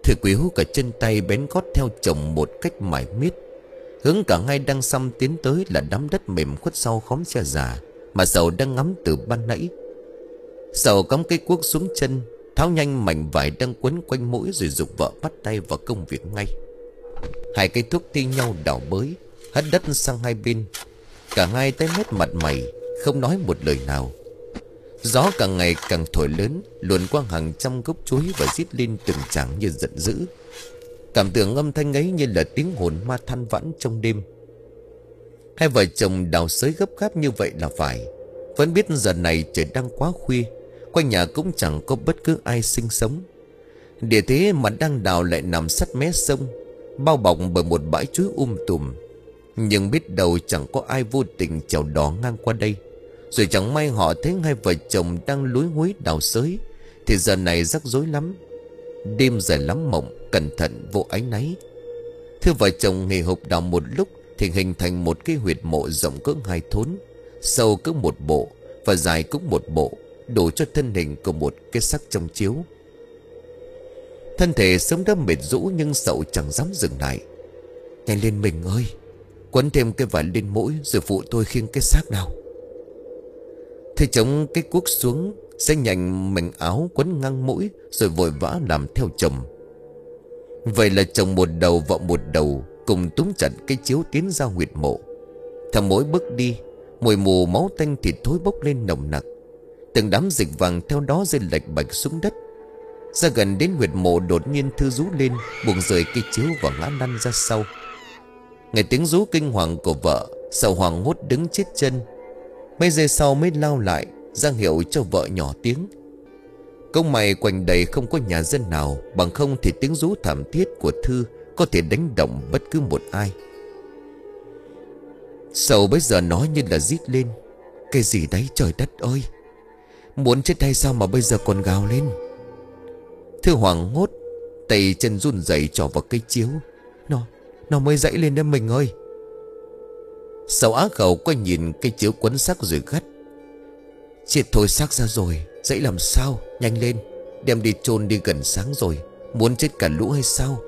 Thư Quý hú cả chân tay bén gót theo chồng một cách mải miết. Hướng cả hai đang xăm tiến tới là đám đất mềm khuất sau khóm xe già mà Sầu đang ngắm từ ban nãy. Sầu cắm cây cuốc xuống chân, tháo nhanh mảnh vải đang quấn quanh mũi, rồi giục vợ bắt tay vào công việc ngay. Hai cây thuốc thi nhau đào bới, hất đất sang hai bên. Cả hai tái mét mặt mày, không nói một lời nào. Gió càng ngày càng thổi lớn, luồn qua hàng trăm gốc chuối và rít lên từng tràng như giận dữ. Cảm tưởng âm thanh ấy như là tiếng hồn ma than vãn trong đêm. Hai vợ chồng đào xới gấp gáp như vậy là phải. Vẫn biết giờ này trời đang quá khuya, quanh nhà cũng chẳng có bất cứ ai sinh sống. Địa thế mà đang đào lại nằm sát mé sông, bao bọc bởi một bãi chuối um tùm. Nhưng biết đâu chẳng có ai vô tình chèo đò ngang qua đây, rồi chẳng may họ thấy hai vợ chồng đang lúi húi đào xới, thì giờ này rắc rối lắm. Đêm dài lắm mộng, cẩn thận vô áy náy. Thưa vợ chồng hì hục đào một lúc thì hình thành một cái huyệt mộ rộng cỡ hai thốn, sâu cỡ một bộ và dài cũng một bộ, đủ cho thân hình của một cái xác trong chiếu. Thân thể sớm đã mệt rũ nhưng Sậu chẳng dám dừng lại. Nhanh lên mình ơi, quấn thêm cái vải lên mũi rồi phụ tôi khiêng cái xác nào. Thầy chống cái cuốc xuống, sẽ nhanh mảnh áo quấn ngang mũi rồi vội vã làm theo chồng. Vậy là chồng một đầu vợ một đầu cùng túm chặt cái chiếu tiến ra huyệt mộ. Thằng mỗi bước đi, mùi mù máu tanh thịt thối bốc lên nồng nặc. Từng đám dịch vàng theo đó rơi lệch bạch xuống đất. Ra gần đến huyệt mộ đột nhiên Thư rú lên, buông rời cây chiếu và ngã lăn ra sau. Nghe tiếng rú kinh hoàng của vợ, Sậu hoảng hốt đứng chết chân. Mấy giây sau mới lao lại, ra hiệu cho vợ nhỏ tiếng. Công mày quanh đây không có nhà dân nào, bằng không thì tiếng rú thảm thiết của Thư có thể đánh động bất cứ một ai. Sậu bây giờ nói như là rít lên. Cái gì đấy trời đất ơi, muốn chết hay sao mà bây giờ còn gào lên. Thư hoảng hốt, tay chân run rẩy trỏ vào cây chiếu. Nó, nó mới dậy lên đó mình ơi. Sậu á khẩu quay nhìn cây chiếu quấn xác rồi gắt. Chết thôi xác ra rồi, dậy làm sao, nhanh lên, đem đi chôn đi gần sáng rồi, muốn chết cả lũ hay sao.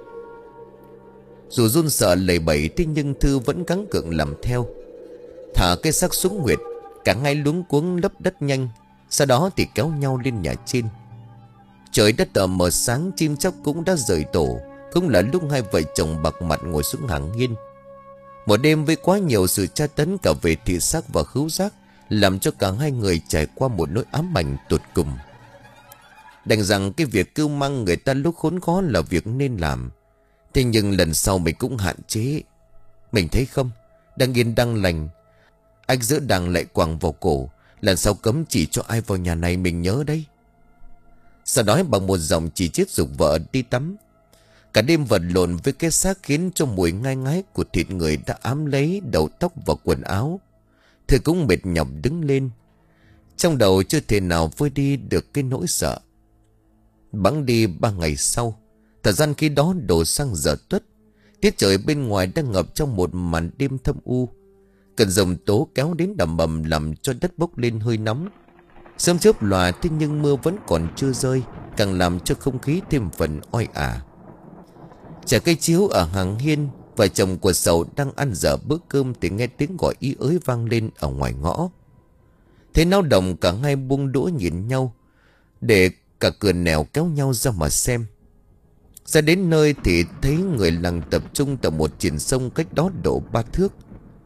Dù run sợ lầy bẩy thế nhưng Thư vẫn gắng gượng làm theo. Thả cái xác xuống huyệt, cả hai luống cuống lấp đất nhanh. Sau đó thì kéo nhau lên nhà trên. Trời đất tờ mờ sáng, chim chóc cũng đã rời tổ. Cũng là lúc hai vợ chồng bạc mặt ngồi xuống hàng hiên. Một đêm với quá nhiều sự tra tấn cả về thị xác và khứu giác, làm cho cả hai người trải qua một nỗi ám ảnh tột cùng. Đành rằng cái việc cưu mang người ta lúc khốn khó là việc nên làm. Thế nhưng lần sau mình cũng hạn chế. Mình thấy không, đang yên đang lành, anh giữ đằng lại quàng vào cổ. Lần sau cấm chỉ cho ai vào nhà này mình nhớ đấy. Sau đó bằng một giọng chỉ chiết giục vợ đi tắm. Cả đêm vật lộn với cái xác khiến cho mùi ngai ngái của thịt người đã ám lấy đầu tóc và quần áo. Thư cũng mệt nhọc đứng lên. Trong đầu chưa thể nào vơi đi được cái nỗi sợ. Bẵng đi ba ngày sau, thời gian khi đó đổ sang giờ tuất. Tiết trời bên ngoài đang ngập trong một màn đêm thâm u. Cơn giông tố kéo đến đầm bầm làm cho đất bốc lên hơi nóng. Sớm chớp lòa thế nhưng mưa vẫn còn chưa rơi, càng làm cho không khí thêm phần oi ả. Chả cây chiếu ở hàng hiên, vợ chồng của Sậu đang ăn dở bữa cơm thì nghe tiếng gọi ý ới vang lên ở ngoài ngõ. Thế náo động cả hai buông đũa nhìn nhau, để cả cửa nẻo kéo nhau ra mà xem. Ra đến nơi thì thấy người làng tập trung tại một triển sông cách đó độ ba thước.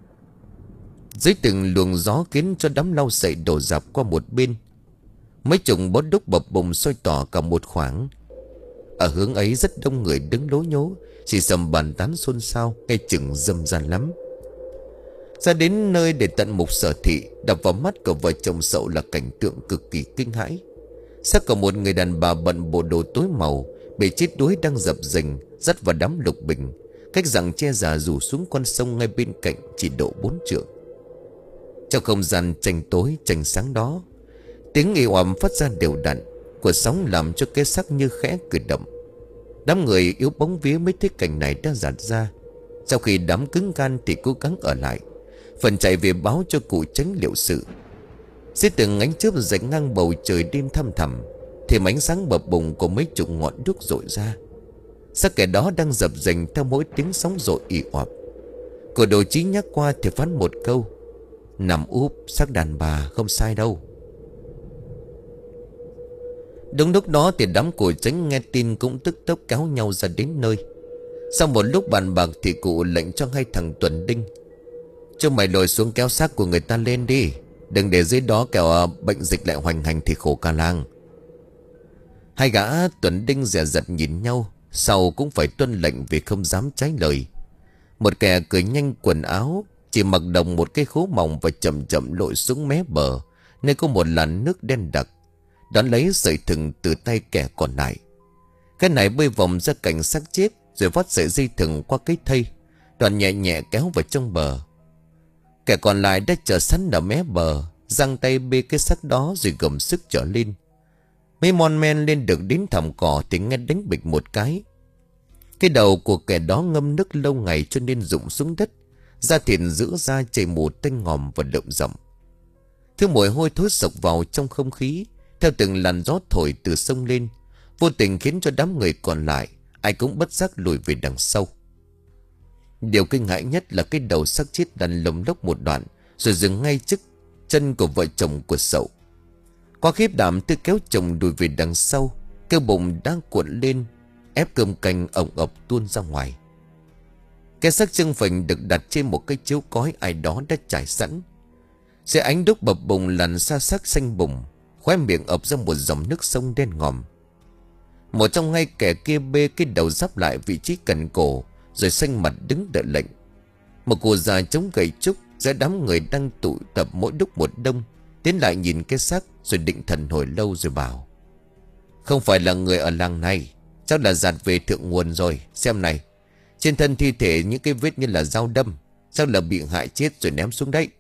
Dưới từng luồng gió khiến cho đám lau sậy đổ dạp qua một bên. Mấy chục bó đúc bập bùng soi tỏ cả một khoảng. Ở hướng ấy rất đông người đứng lố nhố, xì xầm bàn tán xôn xao, nghe chừng râm ran lắm. Ra đến nơi để tận mục sở thị, đập vào mắt của vợ chồng Sậu là cảnh tượng cực kỳ kinh hãi. Xác của một người đàn bà bận bộ đồ tối màu, bị chết đuối đang dập dềnh, dắt vào đám lục bình, cách rằng che già rủ xuống con sông ngay bên cạnh chỉ độ bốn trượng. Trong không gian tranh tối tranh sáng đó, tiếng ì òm phát ra đều đặn của sóng làm cho cái xác như khẽ cử động. Đám người yếu bóng vía mới thấy cảnh này đã giạt ra. Sau khi đám cứng gan thì cố gắng ở lại, phần chạy về báo cho cụ tránh liệu sự. Dưới từng ánh chớp rạch ngang bầu trời đêm thăm thẳm, thì ánh sáng bập bùng của mấy chục ngọn đuốc rọi ra. xác kẻ đó đang dập dềnh theo mỗi tiếng sóng dội ì oạp. Của đồ Chí nhắc qua thì phán một câu: nằm úp xác đàn bà không sai đâu. Đúng lúc đó thì đám của Tránh nghe tin cũng tức tốc kéo nhau ra đến nơi. Sau một lúc bàn bạc thì cụ lệnh cho hai thằng Tuần Đinh: cho mày lội xuống kéo xác của người ta lên đi, đừng để dưới đó kẻo bệnh dịch lại hoành hành thì khổ cả làng. Hai gã Tuần Đinh dè dặt nhìn nhau, sau cũng phải tuân lệnh vì không dám trái lời. Một kẻ cởi nhanh quần áo, chỉ mặc đồng một cái khố mỏng và chậm chậm lội xuống mé bờ, nơi có một làn nước đen đặc. Đón lấy sợi thừng từ tay kẻ còn lại. Cái này bơi vòng ra cạnh xác chết, rồi vót sợi dây thừng qua cái thây, đoàn nhẹ nhẹ kéo vào trong bờ. Kẻ còn lại đã chờ sẵn ở mé bờ, giang tay bê cái xác đó rồi gầm sức trở lên. Mấy mon men lên được đến thảm cỏ thì nghe đánh bịch một cái. Cái đầu của kẻ đó ngâm nước lâu ngày cho nên rụng xuống đất, da thịt giữ ra chảy mù tanh ngòm và đậm rộng. Thứ mùi hôi thối sộc vào trong không khí theo từng làn gió thổi từ sông lên, vô tình khiến cho đám người còn lại ai cũng bất giác lùi về đằng sau. Điều kinh hãi nhất là cái đầu xác chết lăn lồng lốc một đoạn rồi dừng ngay trước chân của vợ chồng của Sậu. Qua khiếp đảm tôi kéo chồng đùi về đằng sau, cơ bụng đang cuộn lên, ép cơm canh ổng ập tuôn ra ngoài. Cái xác trưng phình được đặt trên một cái chiếu cói ai đó đã trải sẵn. Xe ánh đúc bập bùng làn xa xác xanh bùng, khóe miệng ập ra một dòng nước sông đen ngòm. Một trong hai kẻ kia bê cái đầu giáp lại vị trí cần cổ, rồi xanh mặt đứng đợi lệnh. Một cụ già chống gậy trúc giữa đám người đang tụ tập mỗi lúc một đông tiến lại nhìn cái xác rồi định thần hồi lâu rồi bảo: không phải là người ở làng này, chắc là dạt về thượng nguồn rồi. Xem này, trên thân thi thể những cái vết như là dao đâm, chắc là bị hại chết rồi ném xuống đấy.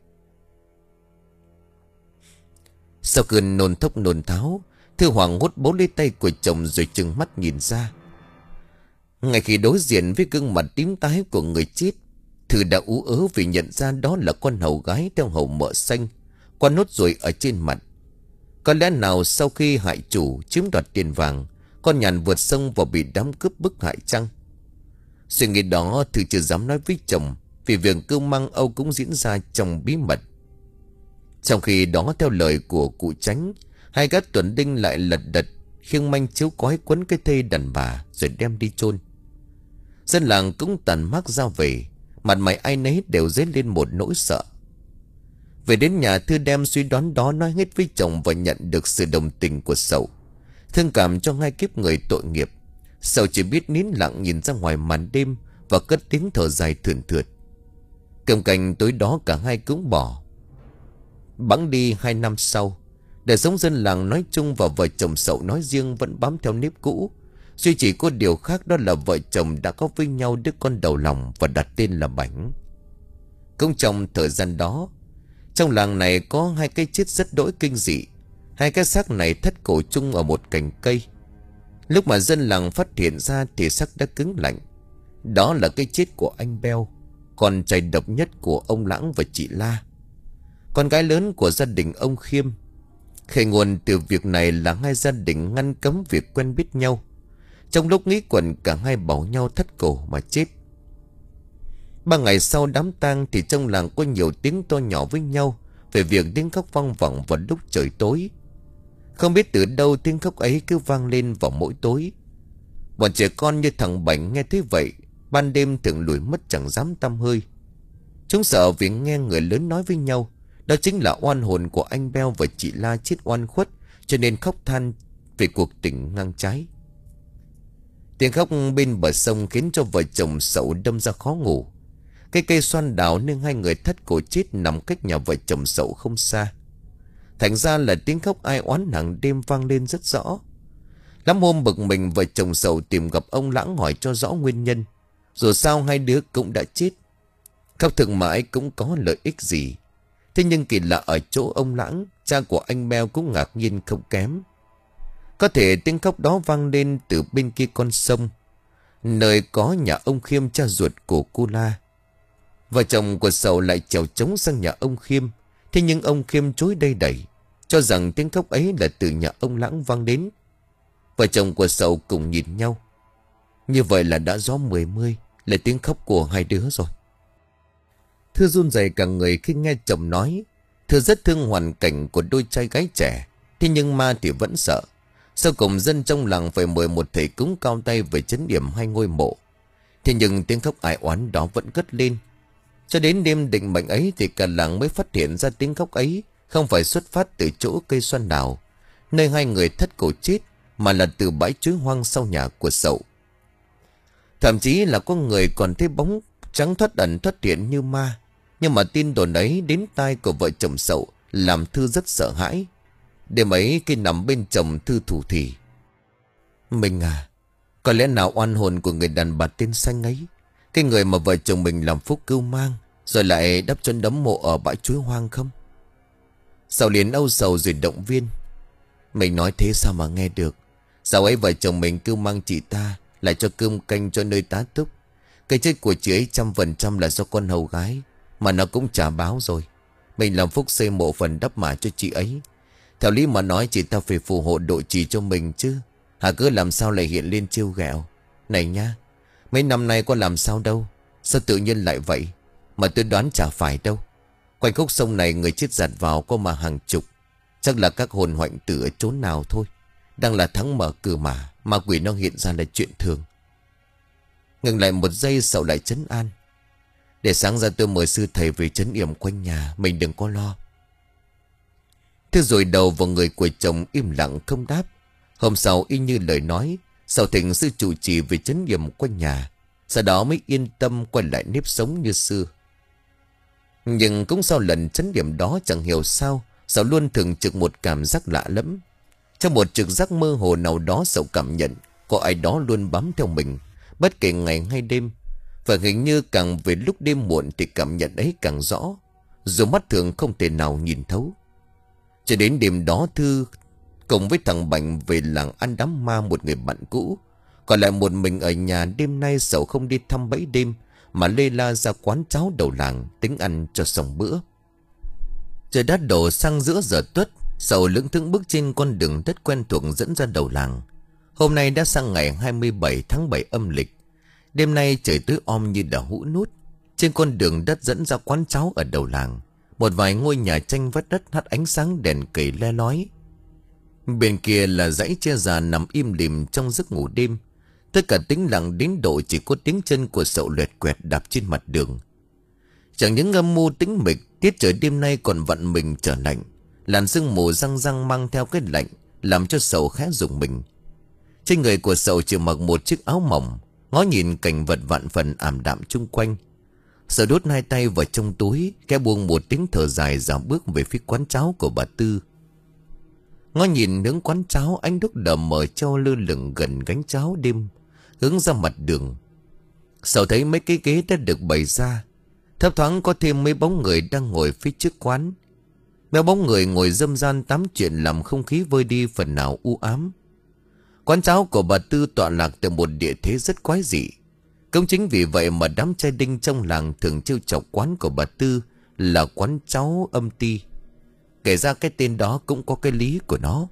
Sau cơn nôn thốc nôn tháo, Thư Hoàng hốt bấu lấy tay của chồng rồi trừng mắt nhìn ra. Ngay khi đối diện với gương mặt tím tái của người chết, Thư đã ú ớ vì nhận ra đó là con hầu gái theo hầu mỡ xanh, qua nốt ruồi ở trên mặt. Có lẽ nào sau khi hại chủ chiếm đoạt tiền vàng, con nhàn vượt sông và bị đám cướp bức hại chăng? Suy nghĩ đó Thư chưa dám nói với chồng, vì việc cưu mang Âu cũng diễn ra trong bí mật. Trong khi đó theo lời của cụ Tránh, hai gã Tuần Đinh lại lật đật khiêng manh chiếu cói quấn cái thây đàn bà rồi đem đi chôn. Dân làng cũng tàn mác ra về, mặt mày ai nấy đều dấy lên một nỗi sợ. Về đến nhà, Thư đem suy đoán đó nói hết với chồng và nhận được sự đồng tình của Sậu. Thương cảm cho hai kiếp người tội nghiệp, Sậu chỉ biết nín lặng nhìn ra ngoài màn đêm và cất tiếng thở dài thườn thượt. Cơm canh tối đó cả hai cũng bỏ. Bẵng đi hai năm sau, đời sống dân làng nói chung và vợ chồng Sậu nói riêng vẫn bám theo nếp cũ. Duy chỉ có điều khác, đó là vợ chồng đã có với nhau đứa con đầu lòng và đặt tên là Bảnh. Cũng trong thời gian đó, trong làng này có hai cái chết rất đỗi kinh dị. Hai cái xác này thất cổ chung ở một cành cây. Lúc mà dân làng phát hiện ra thì xác đã cứng lạnh. Đó là cái chết của anh Beo, con trai độc nhất của ông Lãng và chị La, con gái lớn của gia đình ông Khiêm. Khởi nguồn từ việc này là hai gia đình ngăn cấm việc quen biết nhau. Trong lúc nghĩ quẩn, cả hai bảo nhau thất cổ mà chết. Ba ngày sau đám tang thì trong làng có nhiều tiếng to nhỏ với nhau về việc tiếng khóc vang vọng vào lúc trời tối. Không biết từ đâu tiếng khóc ấy cứ vang lên vào mỗi tối. Bọn trẻ con như thằng Bảnh nghe thấy vậy, ban đêm thường lùi mất chẳng dám tăm hơi. Chúng sợ vì nghe người lớn nói với nhau đó chính là oan hồn của anh Beo và chị La chết oan khuất, cho nên khóc than về cuộc tình ngang trái. Tiếng khóc bên bờ sông khiến cho vợ chồng Sậu đâm ra khó ngủ. Cái cây xoan đào nên hai người thất cổ chết nằm cách nhà vợ chồng Sậu không xa. Thành ra là tiếng khóc ai oán hàng đêm vang lên rất rõ. Lắm hôm bực mình, vợ chồng Sậu tìm gặp ông Lãng hỏi cho rõ nguyên nhân. Dù sao hai đứa cũng đã chết, khóc thường mãi cũng có lợi ích gì. Thế nhưng kỳ lạ ở chỗ ông Lãng, cha của anh Beo cũng ngạc nhiên không kém. Có thể tiếng khóc đó vang lên từ bên kia con sông, nơi có nhà ông Khiêm, cha ruột của cô La. Vợ chồng của Sậu lại chèo trống sang nhà ông Khiêm. Thế nhưng ông Khiêm chối đây đẩy, cho rằng tiếng khóc ấy là từ nhà ông Lãng vang đến. Vợ chồng của Sậu cùng nhìn nhau. Như vậy là đã rõ mười mươi, là tiếng khóc của hai đứa rồi. Thư run rẩy cả người khi nghe chồng nói. Thư rất thương hoàn cảnh của đôi trai gái trẻ. Thế nhưng ma thì vẫn sợ. Sau cùng dân trong làng phải mời một thầy cúng cao tay về trấn điểm hai ngôi mộ. Thế nhưng tiếng khóc ai oán đó vẫn cất lên. Cho đến đêm định mệnh ấy thì cả làng mới phát hiện ra tiếng khóc ấy không phải xuất phát từ chỗ cây xoan đào, nơi hai người thất cổ chết, mà là từ bãi chuối hoang sau nhà của Sậu. Thậm chí là có người còn thấy bóng trắng thoát ẩn thoát hiện như ma. Nhưng mà tin đồn ấy đến tai của vợ chồng Sậu làm Thư rất sợ hãi. Đêm ấy khi nằm bên chồng Thư thủ thỉ: "Mình à, có lẽ nào oan hồn của người đàn bà tên Xanh ấy, cái người mà vợ chồng mình làm phúc cưu mang, rồi lại đắp chân đấm mộ ở bãi chuối hoang không?" Sậu liền âu sầu rồi động viên: "Mình nói thế sao mà nghe được. Dạo ấy vợ chồng mình cưu mang chị ta, lại cho cơm canh cho nơi tá túc. Cái chết của chị ấy trăm phần trăm là do con hầu gái, mà nó cũng trả báo rồi. Mình làm phúc xây mộ phần đắp mả cho chị ấy. Theo lý mà nói chị ta phải phù hộ độ trì cho mình chứ. Hả cứ làm sao lại hiện lên trêu ghẹo. Này nha, mấy năm nay có làm sao đâu, sao tự nhiên lại vậy. Mà tôi đoán chả phải đâu. Quanh khúc sông này người chết giạt vào có mà hàng chục. Chắc là các hồn hoạnh tử ở chốn nào thôi. Đang là tháng mở cửa mà ma quỷ nó hiện ra là chuyện thường." Ngừng lại một giây, Sậu lại trấn an: "Để sáng ra tôi mời sư thầy về trấn yểm quanh nhà, mình đừng có lo." Thế rồi đầu vào người của chồng im lặng không đáp. Hôm sau y như lời nói, Sậu thỉnh sư trụ trì về trấn yểm quanh nhà. Sau đó mới yên tâm quay lại nếp sống như xưa. Nhưng cũng sau lần trấn yểm đó chẳng hiểu sao Sậu luôn thường trực một cảm giác lạ lẫm. Trong một trực giác mơ hồ nào đó, Sậu cảm nhận có ai đó luôn bám theo mình, bất kể ngày hay đêm. Và hình như càng về lúc đêm muộn thì cảm nhận ấy càng rõ, dù mắt thường không thể nào nhìn thấu. Cho đến đêm đó, Thư cùng với thằng Bảnh về làng ăn đám ma một người bạn cũ. Còn lại một mình ở nhà. Đêm nay Sậu không đi thăm bẫy đêm, mà lê la ra quán cháo đầu làng tính ăn cho xong bữa. Trời đã đổ sang giữa giờ tuất. Sậu lững thững bước trên con đường đất quen thuộc dẫn ra đầu làng. Hôm nay đã sang ngày hai mươi bảy tháng bảy âm lịch. Đêm nay trời tối om như đã hũ nút. Trên con đường đất dẫn ra quán cháo ở đầu làng, một vài ngôi nhà tranh vách đất hắt ánh sáng đèn cầy le lói. Bên kia là dãy tre già nằm im lìm trong giấc ngủ đêm. Tất cả tĩnh lặng đến độ chỉ có tiếng chân của Sậu loẹt quẹt đạp trên mặt đường. Chẳng những âm mưu tĩnh mịch, tiết trời đêm nay còn vặn mình trở lạnh. Làn sương mù răng răng mang theo cái lạnh, làm cho Sậu khẽ rùng mình. Trên người của Sậu chỉ mặc một chiếc áo mỏng, ngó nhìn cảnh vật vạn phần ảm đạm chung quanh. Sậu đút hai tay vào trong túi, khẽ buông một tiếng thở dài dạo bước về phía quán cháo của bà Tư. Ngó nhìn hướng quán cháo, ánh đuốc đờ mờ treo lơ lửng gần gánh cháo đêm, hướng ra mặt đường. Sậu thấy mấy cái ghế đã được bày ra, thấp thoáng có thêm mấy bóng người đang ngồi phía trước quán. Mấy bóng người ngồi râm ran tám chuyện làm không khí vơi đi phần nào u ám. Quán cháo của bà Tư tọa lạc tại một địa thế rất quái dị. Cũng chính vì vậy mà đám trai đinh trong làng thường trêu chọc quán của bà Tư là quán cháo âm ti. Kể ra cái tên đó cũng có cái lý của nó.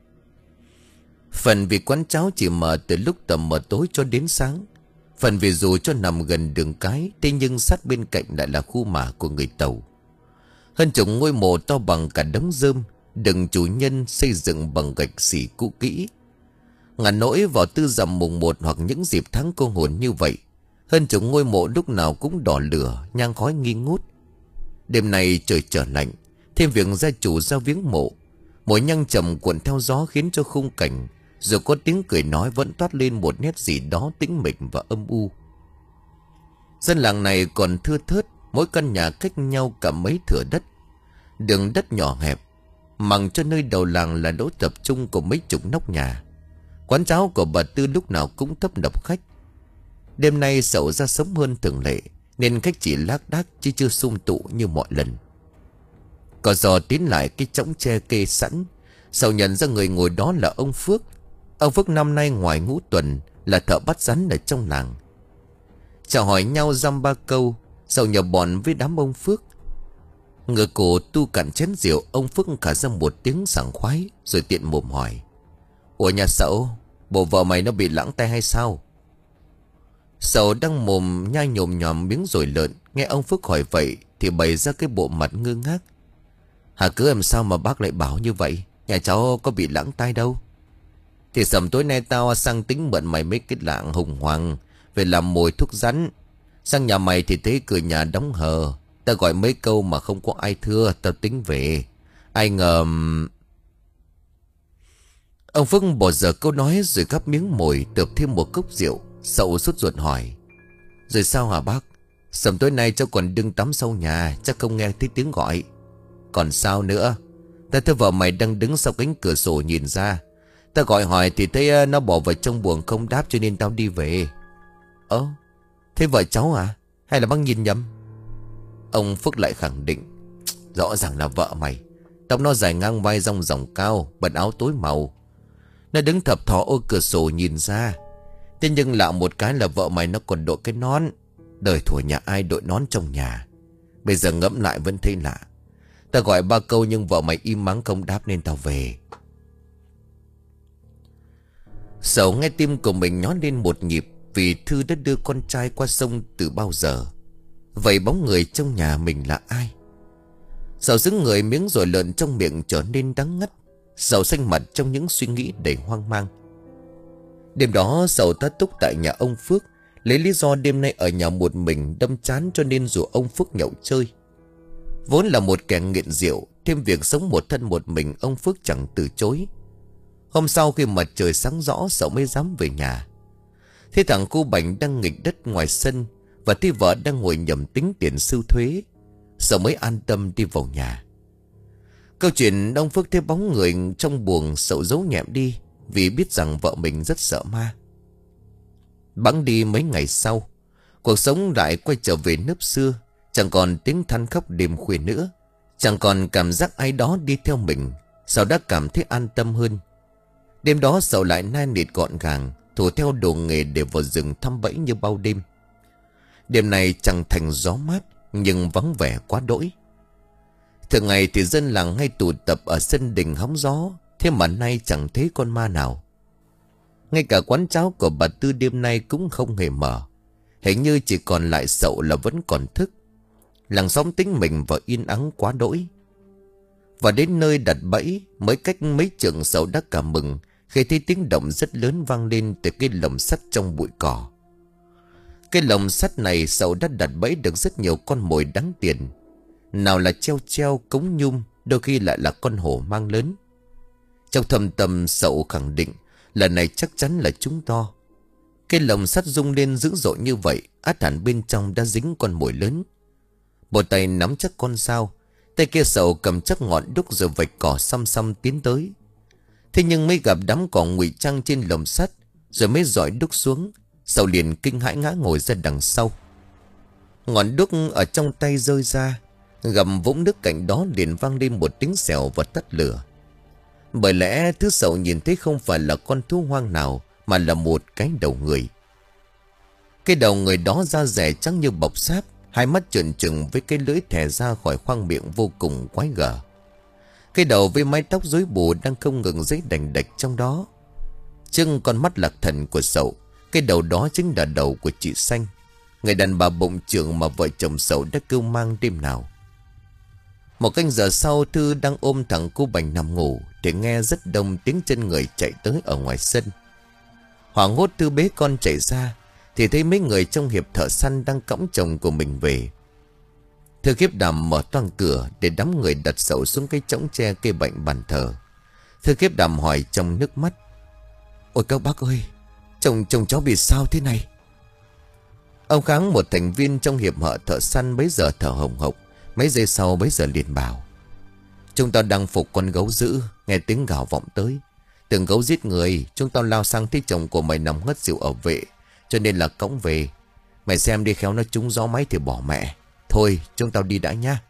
Phần vì quán cháo chỉ mở từ lúc tầm mờ tối cho đến sáng. Phần vì dù cho nằm gần đường cái, thế nhưng sát bên cạnh lại là khu mả của người Tàu. Hơn chục ngôi mộ to bằng cả đống rơm, đừng chủ nhân xây dựng bằng gạch xỉ cũ kỹ. Ngàn nỗi vào tư rằm mùng một hoặc những dịp tháng cô hồn như vậy, hơn chục ngôi mộ lúc nào cũng đỏ lửa, nhang khói nghi ngút. Đêm nay trời trở lạnh, thêm việc gia chủ ra viếng mộ, mùi nhang trầm cuộn theo gió khiến cho khung cảnh dù có tiếng cười nói vẫn toát lên một nét gì đó tĩnh mịch và âm u. Dân làng này còn thưa thớt, mỗi căn nhà cách nhau cả mấy thửa đất. Đường đất nhỏ hẹp, mằng cho nơi đầu làng là đỗ tập trung của mấy chục nóc nhà. Quán cháo của bà Tư lúc nào cũng tấp nập khách. Đêm nay Sậu ra sớm hơn thường lệ, nên khách chỉ lác đác chứ chưa sum tụ như mọi lần. Có giò tiến lại cái chõng tre kê sẵn, Sậu nhận ra người ngồi đó là ông Phước. Ông Phước năm nay ngoài ngũ tuần là thợ bắt rắn ở trong làng. Chào hỏi nhau dăm ba câu, Sậu nhập bọn với đám ông Phước. Ngựa cổ tu cạn chén rượu, ông Phước khả ra một tiếng sảng khoái, rồi tiện mồm hỏi: "Ủa nhà Sậu, bộ vợ mày nó bị lãng tay hay sao?" Sầu đang mồm nhai nhồm nhòm miếng rồi lợn. Nghe ông Phước hỏi vậy thì bày ra cái bộ mặt ngơ ngác. Hả, cứ làm sao mà bác lại bảo như vậy? Nhà cháu có bị lãng tai đâu. Thì sầm tối nay tao sang tính mượn mày mấy cái lạng hùng hoàng về làm mồi thuốc rắn. Sang nhà mày thì thấy cửa nhà đóng hờ. Tao gọi mấy câu mà không có ai thưa, tao tính về. Ai ngờ... Ông Phước bỏ dở câu nói rồi gắp miếng mồi tợp thêm một cốc rượu. Sậu sốt ruột hỏi. Rồi sao hả bác? Sầm tối nay cháu còn đứng tắm sau nhà, chắc không nghe thấy tiếng gọi. Còn sao nữa? Ta thấy vợ mày đang đứng sau cánh cửa sổ nhìn ra. Ta gọi hỏi thì thấy nó bỏ vào trong buồng không đáp, cho nên tao đi về. Ơ, thế vợ cháu à? Hay là bác nhìn nhầm? Ông Phước lại khẳng định. Rõ ràng là vợ mày. Tóc nó dài ngang vai, rong ròng cao, bận áo tối màu. Nó đứng thập thò ô cửa sổ nhìn ra. Thế nhưng lạ một cái là vợ mày nó còn đội cái nón. Đời thuở nhà ai đội nón trong nhà. Bây giờ ngẫm lại vẫn thấy lạ. Ta gọi ba câu nhưng vợ mày im mắng không đáp nên tao về. Sầu nghe tim của mình nhói lên một nhịp, vì Thư đã đưa con trai qua sông từ bao giờ. Vậy bóng người trong nhà mình là ai? Sầu xứng người, miếng rồi lợn trong miệng trở nên đắng ngắt. Sầu xanh mặt trong những suy nghĩ đầy hoang mang. Đêm đó Sầu tá túc tại nhà ông Phước, lấy lý do đêm nay ở nhà một mình đâm chán cho nên rủ ông Phước nhậu chơi. Vốn là một kẻ nghiện rượu, thêm việc sống một thân một mình, ông Phước chẳng từ chối. Hôm sau khi mặt trời sáng rõ, Sầu mới dám về nhà. Thế thằng cô Bảnh đang nghịch đất ngoài sân, và thấy vợ đang ngồi nhẩm tính tiền sưu thuế, Sầu mới an tâm đi vào nhà. Câu chuyện ông Phước thấy bóng người trong buồng, Sầu giấu nhẹm đi, vì biết rằng vợ mình rất sợ ma. Bẵng đi mấy ngày sau, cuộc sống lại quay trở về nếp xưa. Chẳng còn tiếng than khóc đêm khuya nữa, chẳng còn cảm giác ai đó đi theo mình. Sầu đã cảm thấy an tâm hơn. Đêm đó Sầu lại nai nịt gọn gàng, thủ theo đồ nghề để vào rừng thăm bẫy như bao đêm. Đêm này chẳng thành gió mát, nhưng vắng vẻ quá đỗi. Thường ngày thì dân làng hay tụ tập ở sân đình hóng gió, thế mà nay chẳng thấy con ma nào. Ngay cả quán cháo của bà Tư đêm nay cũng không hề mở. Hình như chỉ còn lại Sậu là vẫn còn thức. Làng xóm tính mình và yên ắng quá đỗi. Và đến nơi đặt bẫy, mới cách mấy chừng Sậu đã cả mừng khi thấy tiếng động rất lớn vang lên từ cái lồng sắt trong bụi cỏ. Cái lồng sắt này Sậu đã đặt bẫy được rất nhiều con mồi đáng tiền. Nào là treo treo, cống nhum, đôi khi lại là con hổ mang lớn. Trong thầm tâm Sậu khẳng định lần này chắc chắn là chúng to. Cái lồng sắt rung lên dữ dội như vậy, ắt hẳn bên trong đã dính con mồi lớn. Một tay nắm chắc con dao, tay kia Sậu cầm chắc ngọn đuốc rồi vạch cỏ xăm xăm tiến tới. Thế nhưng mới gặp đám cỏ ngụy trang trên lồng sắt, rồi mới dọi đuốc xuống, Sậu liền kinh hãi ngã ngồi ra đằng sau. Ngọn đuốc ở trong tay rơi ra, gầm vũng nước cạnh đó liền vang lên một tiếng xèo và tắt lửa. Bởi lẽ thứ Sậu nhìn thấy không phải là con thú hoang nào, mà là một cái đầu người. Cái đầu người đó da rẻ trắng như bọc sáp, hai mắt trợn trừng với cái lưỡi thè ra khỏi khoang miệng vô cùng quái gở. Cái đầu với mái tóc rối bù đang không ngừng giấy đành đạch trong đó. Trưng con mắt lạc thần của Sậu, cái đầu đó chính là đầu của chị Xanh, người đàn bà bụng trưởng mà vợ chồng Sậu đã kêu mang đêm nào. Một canh giờ sau, Thư đang ôm thằng cô Bảnh nằm ngủ thì nghe rất đông tiếng chân người chạy tới ở ngoài sân. Hoảng hốt Thư bế con chạy ra thì thấy mấy người trong hiệp thợ săn đang cõng chồng của mình về. Thư khiếp đảm mở toang cửa để đám người đặt Sậu xuống cái chõng tre cây bệnh bàn thờ. Thư khiếp đảm hỏi trong nước mắt: Ôi các bác ơi, chồng chồng cháu bị sao thế này? Ông Kháng, một thành viên trong hiệp hội thợ săn, bấy giờ thở hồng hộc. Mấy giây sau bấy giờ liền bảo: Chúng ta đang phục con gấu dữ, nghe tiếng gào vọng tới. Tưởng gấu giết người, chúng ta lao sang thấy chồng của mày nằm ngất xỉu ở vệ, cho nên là cõng về. Mày xem đi, khéo nó trúng gió máy thì bỏ mẹ. Thôi chúng tao đi đã nha.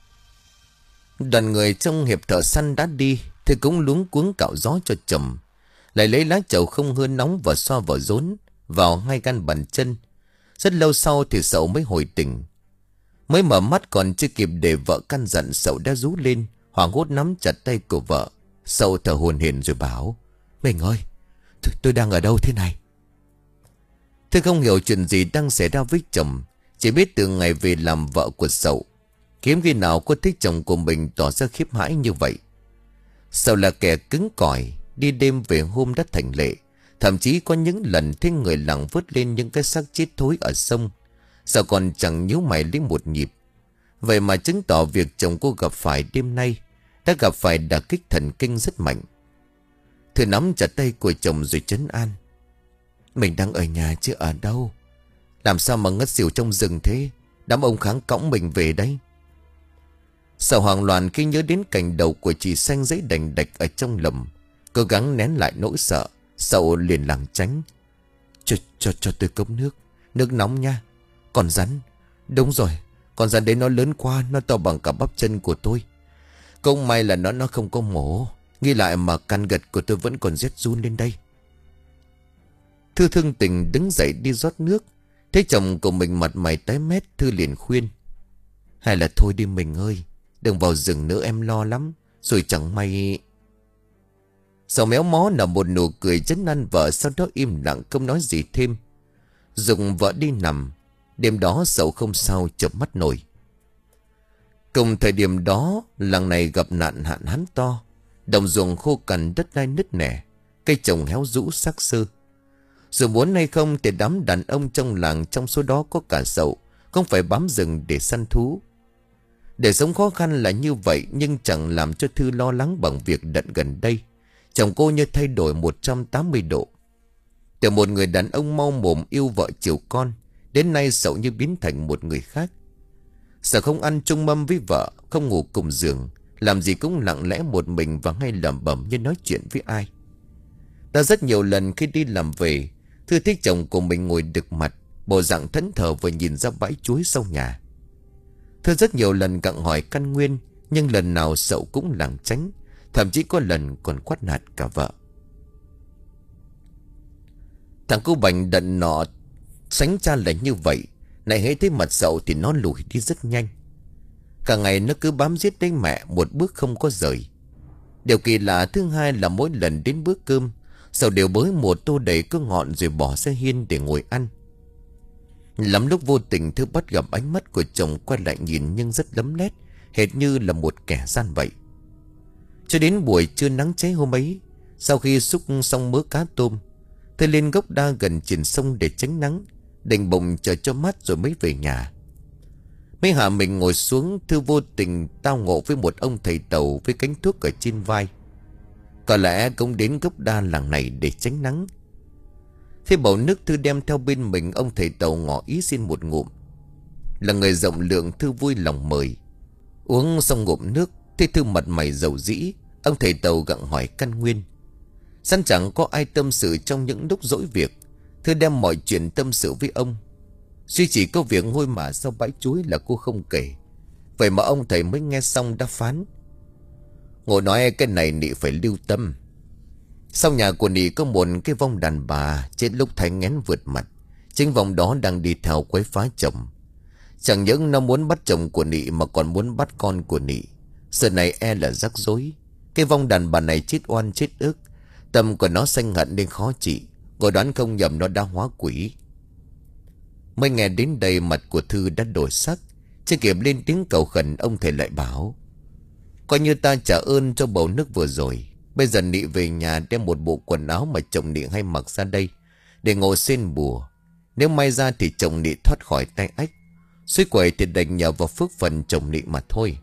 Đoàn người trong hiệp thợ săn đã đi thì cũng luống cuống cạo gió cho chồng, lại lấy lá trầu không hơi nóng và xoa vào rốn, vào ngay gan bàn chân. Rất lâu sau thì Sậu mới hồi tỉnh. Mới mở mắt còn chưa kịp để vợ căn dặn, Sậu đã rú lên, hoảng hốt nắm chặt tay của vợ. Sậu thở hổn hển rồi bảo: Mình ơi, tôi, tôi đang ở đâu thế này? Thế Thư không hiểu chuyện gì đang xảy ra với chồng. Chỉ biết từ ngày về làm vợ của Sậu, hiếm khi nào có thấy chồng của mình tỏ ra khiếp hãi như vậy. Sậu là kẻ cứng cỏi, đi đêm về hôm đã thành lệ. Thậm chí có những lần thấy người làng vớt lên những cái xác chết thối ở sông, Sậu còn chẳng nhíu mày lấy một nhịp. Vậy mà chứng tỏ việc chồng cô gặp phải đêm nay đã gặp phải đả kích thần kinh rất mạnh. Thư nắm chặt tay của chồng rồi trấn an. Mình đang ở nhà chứ ở đâu. Làm sao mà ngất xỉu trong rừng thế? Đám ông Kháng cõng mình về đây. Sậu hoảng loạn khi nhớ đến cảnh đầu của chị Xanh giấy đành đạch ở trong lầm. Cố gắng nén lại nỗi sợ. Sậu liền lảng tránh. Cho, cho, cho tôi cốc nước. Nước nóng nha. Con rắn. Đúng rồi. Con rắn đấy nó lớn quá. Nó to bằng cả bắp chân của tôi. Cũng may là nó nó không có mổ. Nghĩ lại mà căn gật của tôi vẫn còn rét run lên đây. Thư thương tình đứng dậy đi rót nước. Thấy chồng của mình mặt mày tái mét, Thư liền khuyên. Hay là thôi đi mình ơi. Đừng vào rừng nữa, em lo lắm. Rồi chẳng may... Sậu méo mó nở một nụ cười trấn an vợ, sau đó im lặng không nói gì thêm. Dùng vợ đi nằm. Đêm đó Sậu không sao chợp mắt nổi. Cùng thời điểm đó, làng này gặp nạn hạn hán to. Đồng ruộng khô cằn, đất đai nứt nẻ, cây trồng héo rũ xác xơ. Dù muốn hay không thì đám đàn ông trong làng, trong số đó có cả Sậu, không phải bám rừng để săn thú. Để sống khó khăn là như vậy, nhưng chẳng làm cho Thư lo lắng bằng việc đận gần đây chồng cô như thay đổi một trăm tám mươi độ. Từ một người đàn ông mau mồm yêu vợ chiều con, đến nay Sậu như biến thành một người khác. Sợ không ăn chung mâm với vợ, không ngủ cùng giường, làm gì cũng lặng lẽ một mình và hay lẩm bẩm như nói chuyện với ai. Đã rất nhiều lần khi đi làm về, Thư thấy chồng của mình ngồi đực mặt, bộ dạng thẫn thờ vừa nhìn ra bãi chuối sau nhà. Thư rất nhiều lần gặng hỏi căn nguyên, nhưng lần nào Sậu cũng lảng tránh, thậm chí có lần còn quát nạt cả vợ. Thằng cô Bành đận nọ sánh cha là như vậy, này hễ thấy mặt Sậu thì nó lùi đi rất nhanh. Cả ngày nó cứ bám giết đến mẹ, một bước không có rời. Điều kỳ lạ thứ hai là mỗi lần đến bữa cơm, Sậu đều bới một tô đầy cứ ngọn rồi bỏ ra hiên để ngồi ăn. Lắm lúc vô tình Thư bắt gặp ánh mắt của chồng quay lại nhìn, nhưng rất lấm lét, hệt như là một kẻ gian vậy. Cho đến buổi trưa nắng cháy hôm ấy, sau khi xúc xong mớ cá tôm, Thư lên gốc đa gần triển sông để tránh nắng, định bụng chờ cho mát rồi mới về nhà. Mấy hạ mình ngồi xuống, Thư vô tình tao ngộ với một ông thầy tàu với cánh thuốc ở trên vai. Có lẽ cũng đến gốc đa làng này để tránh nắng. Thế bầu nước Thư đem theo bên mình, ông thầy tàu ngỏ ý xin một ngụm. Là người rộng lượng, Thư vui lòng mời. Uống xong ngụm nước, thấy Thư mặt mày dầu dĩ. Ông thầy tàu gặng hỏi căn nguyên. Sẵn chẳng có ai tâm sự trong những lúc dỗi việc, Thư đem mọi chuyện tâm sự với ông. Duy chỉ có việc ngôi mả sau bãi chuối là cô không kể. Vậy mà ông thầy mới nghe xong đã phán. Ngộ nói cái này nị phải lưu tâm. Sau nhà của nị có một cái vong đàn bà chết lúc thai nghén vượt mặt. Chính vong đó đang đi theo quấy phá chồng. Chẳng những nó muốn bắt chồng của nị mà còn muốn bắt con của nị. Sự này e là rắc rối. Cái vong đàn bà này chết oan chết ức, tâm của nó sanh hận nên khó trị. Ngồi đoán không nhầm nó đã hóa quỷ. Mới nghe đến đây, mặt của Thư đã đổi sắc. Chưa kịp lên tiếng cầu khẩn, ông thầy lại bảo. Coi như ta trả ơn cho bầu nước vừa rồi. Bây giờ nị về nhà đem một bộ quần áo mà chồng nị hay mặc ra đây, để ngồi xin bùa. Nếu may ra thì chồng nị thoát khỏi tay ách, suy quẩy thì đành nhờ vào phước phần chồng nị mà thôi.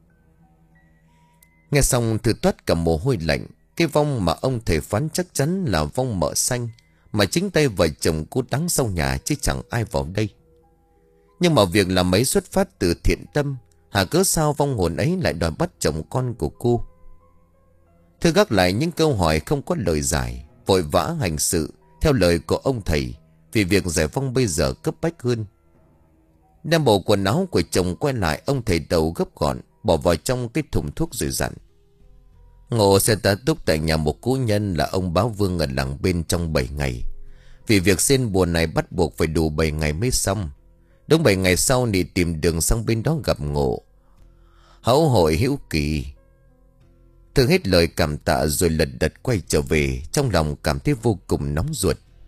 Nghe xong Thư toát cả mồ hôi lạnh. Cái vong mà ông thầy phán chắc chắn là vong mợ xanh, mà chính tay vợ chồng cô đắng sau nhà, chứ chẳng ai vào đây. Nhưng mà việc làm ấy xuất phát từ thiện tâm, hả cớ sao vong hồn ấy lại đòi bắt chồng con của cô? Thư gác lại những câu hỏi không có lời giải, vội vã hành sự theo lời của ông thầy, vì việc giải vong bây giờ cấp bách hơn. Đem bộ quần áo của chồng quay lại, ông thầy tàu gấp gọn bỏ vào trong cái thùng thuốc rồi dặn. Ngộ sẽ tá túc tại nhà một cũ nhân là ông Báo Vương ở làng bên trong bảy ngày. Vì việc xin bùa này bắt buộc phải đủ bảy ngày mới xong. Đúng bảy ngày sau nị tìm đường sang bên đó gặp Ngộ. Hẫu hội hữu kỳ. Thư hết lời cảm tạ rồi lật đật quay trở về, trong lòng cảm thấy vô cùng nóng ruột.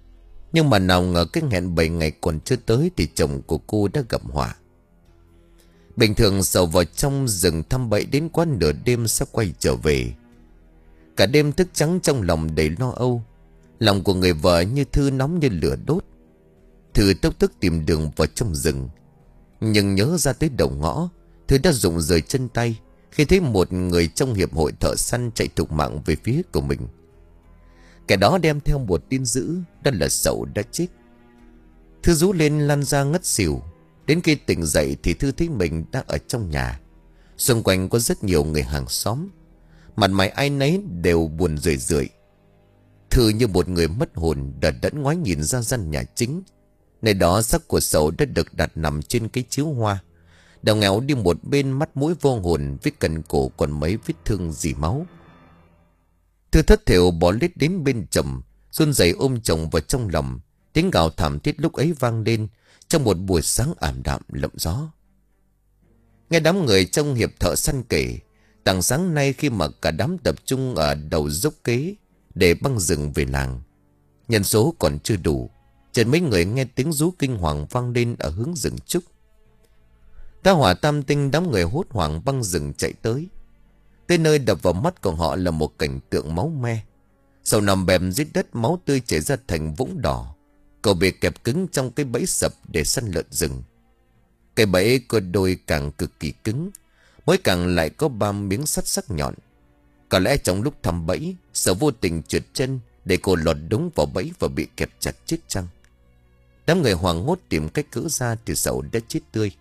Nhưng mà nào ngờ cái hẹn bảy ngày còn chưa tới thì chồng của cô đã gặp họa. Bình thường Sầu vào trong rừng thăm bẫy đến quá nửa đêm sẽ quay trở về. Cả đêm thức trắng trong lòng đầy lo âu. Lòng của người vợ như Thư nóng như lửa đốt. Thư tốc tức tìm đường vào trong rừng. Nhưng nhớ ra tới đầu ngõ, Thư đã rụng rời chân tay khi thấy một người trong hiệp hội thợ săn chạy thục mạng về phía của mình. Kẻ đó đem theo một tin dữ, đó là Sầu đã chết. Thư rú lên lăn ra ngất xỉu. Đến khi tỉnh dậy thì Thư thấy mình đang ở trong nhà. Xung quanh có rất nhiều người hàng xóm. Mặt mày ai nấy đều buồn rười rượi. Thư như một người mất hồn đờ đẫn ngoái nhìn ra gian nhà chính. Nơi đó xác của Sầu đã được đặt nằm trên cái chiếu hoa. Đầu ngéo đi một bên, mắt mũi vô hồn, với cần cổ còn mấy vết thương dì máu. Thư thất thểu bỏ lết đến bên chồng, run rẩy ôm chồng vào trong lòng. Tiếng gào thảm thiết lúc ấy vang lên trong một buổi sáng ảm đạm lộng gió. Nghe đám người trong hiệp thợ săn kể, tảng sáng nay khi mà cả đám tập trung ở đầu dốc kế để băng rừng về làng, nhân số còn chưa đủ, chợt mấy người nghe tiếng rú kinh hoàng vang lên ở hướng rừng trúc. Ta hỏa tam tinh, đám người hốt hoảng băng rừng chạy tới. Tới nơi đập vào mắt của họ là một cảnh tượng máu me. Sầu nằm bẹp dưới đất, máu tươi chảy ra thành vũng đỏ. Cậu bị kẹp cứng trong cái bẫy sập để săn lợn rừng. Cái bẫy có đôi càng cực kỳ cứng, mỗi càng lại có ba miếng sắt sắc nhọn. Có lẽ trong lúc thăm bẫy, Sầu vô tình trượt chân để cô lọt đúng vào bẫy và bị kẹp chặt chết chăng. Đám người hoảng hốt tìm cách cỡ ra thì Sầu đã chết tươi.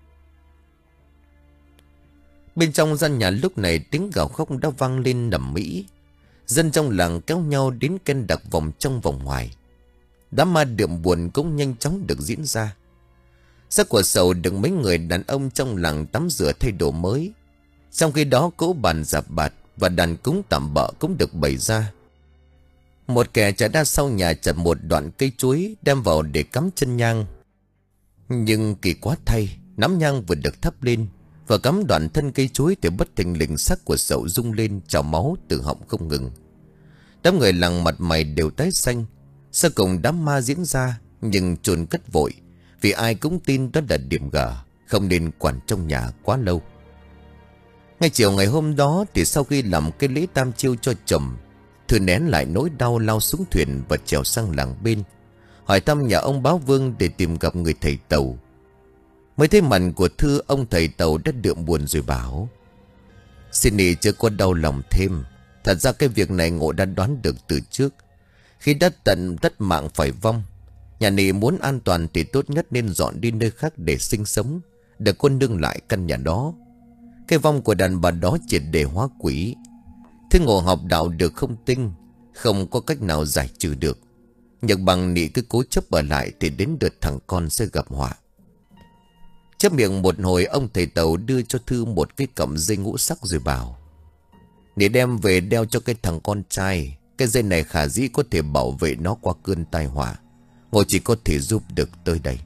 Bên trong gian nhà lúc này tiếng gào khóc đã vang lên đầm mỹ. Dân trong làng kéo nhau đến ken đặc vòng trong vòng ngoài. Đám ma đượm buồn cũng nhanh chóng được diễn ra. Xác của Sầu được mấy người đàn ông trong làng tắm rửa thay đồ mới. Trong khi đó cỗ bàn dạp bạt và đàn cúng tạm bợ cũng được bày ra. Một kẻ chạy ra sau nhà chặt một đoạn cây chuối đem vào để cắm chân nhang. Nhưng kỳ quá thay, nắm nhang vừa được thắp lên và cắm đoạn thân cây chuối thì bất thình lình xác của Sầu rung lên, trào máu từ họng không ngừng. Đám người làng mặt mày đều tái xanh. Sau cùng đám ma diễn ra nhưng chôn cất vội, vì ai cũng tin đó là điểm gở, không nên quản trong nhà quá lâu. Ngay chiều ngày hôm đó thì sau khi làm cái lễ tam chiêu cho chồng, Thư nén lại nỗi đau lao xuống thuyền và trèo sang làng bên, hỏi thăm nhà ông Báo Vương để tìm gặp người thầy Tàu. Mới thấy mặt của Thư, ông thầy Tàu đã đượm buồn rồi bảo: "Xin nị chưa có đau lòng thêm. Thật ra cái việc này ngộ đã đoán được từ trước. Khi đất tận tất mạng phải vong, nhà nị muốn an toàn thì tốt nhất nên dọn đi nơi khác để sinh sống, để quân nương lại căn nhà đó. Cái vong của đàn bà đó triệt để hóa quỷ. Thế ngộ học đạo được không tinh, không có cách nào giải trừ được. Nhật bằng nị cứ cố chấp ở lại thì đến đợt thằng con sẽ gặp họa." Chép miệng một hồi, ông thầy Tàu đưa cho Thư một cái cọng dây ngũ sắc rồi bảo: "Nị đem về đeo cho cái thằng con trai. Cái dây này khả dĩ có thể bảo vệ nó qua cơn tai họa. Ngộ chỉ có thể giúp được tới đây."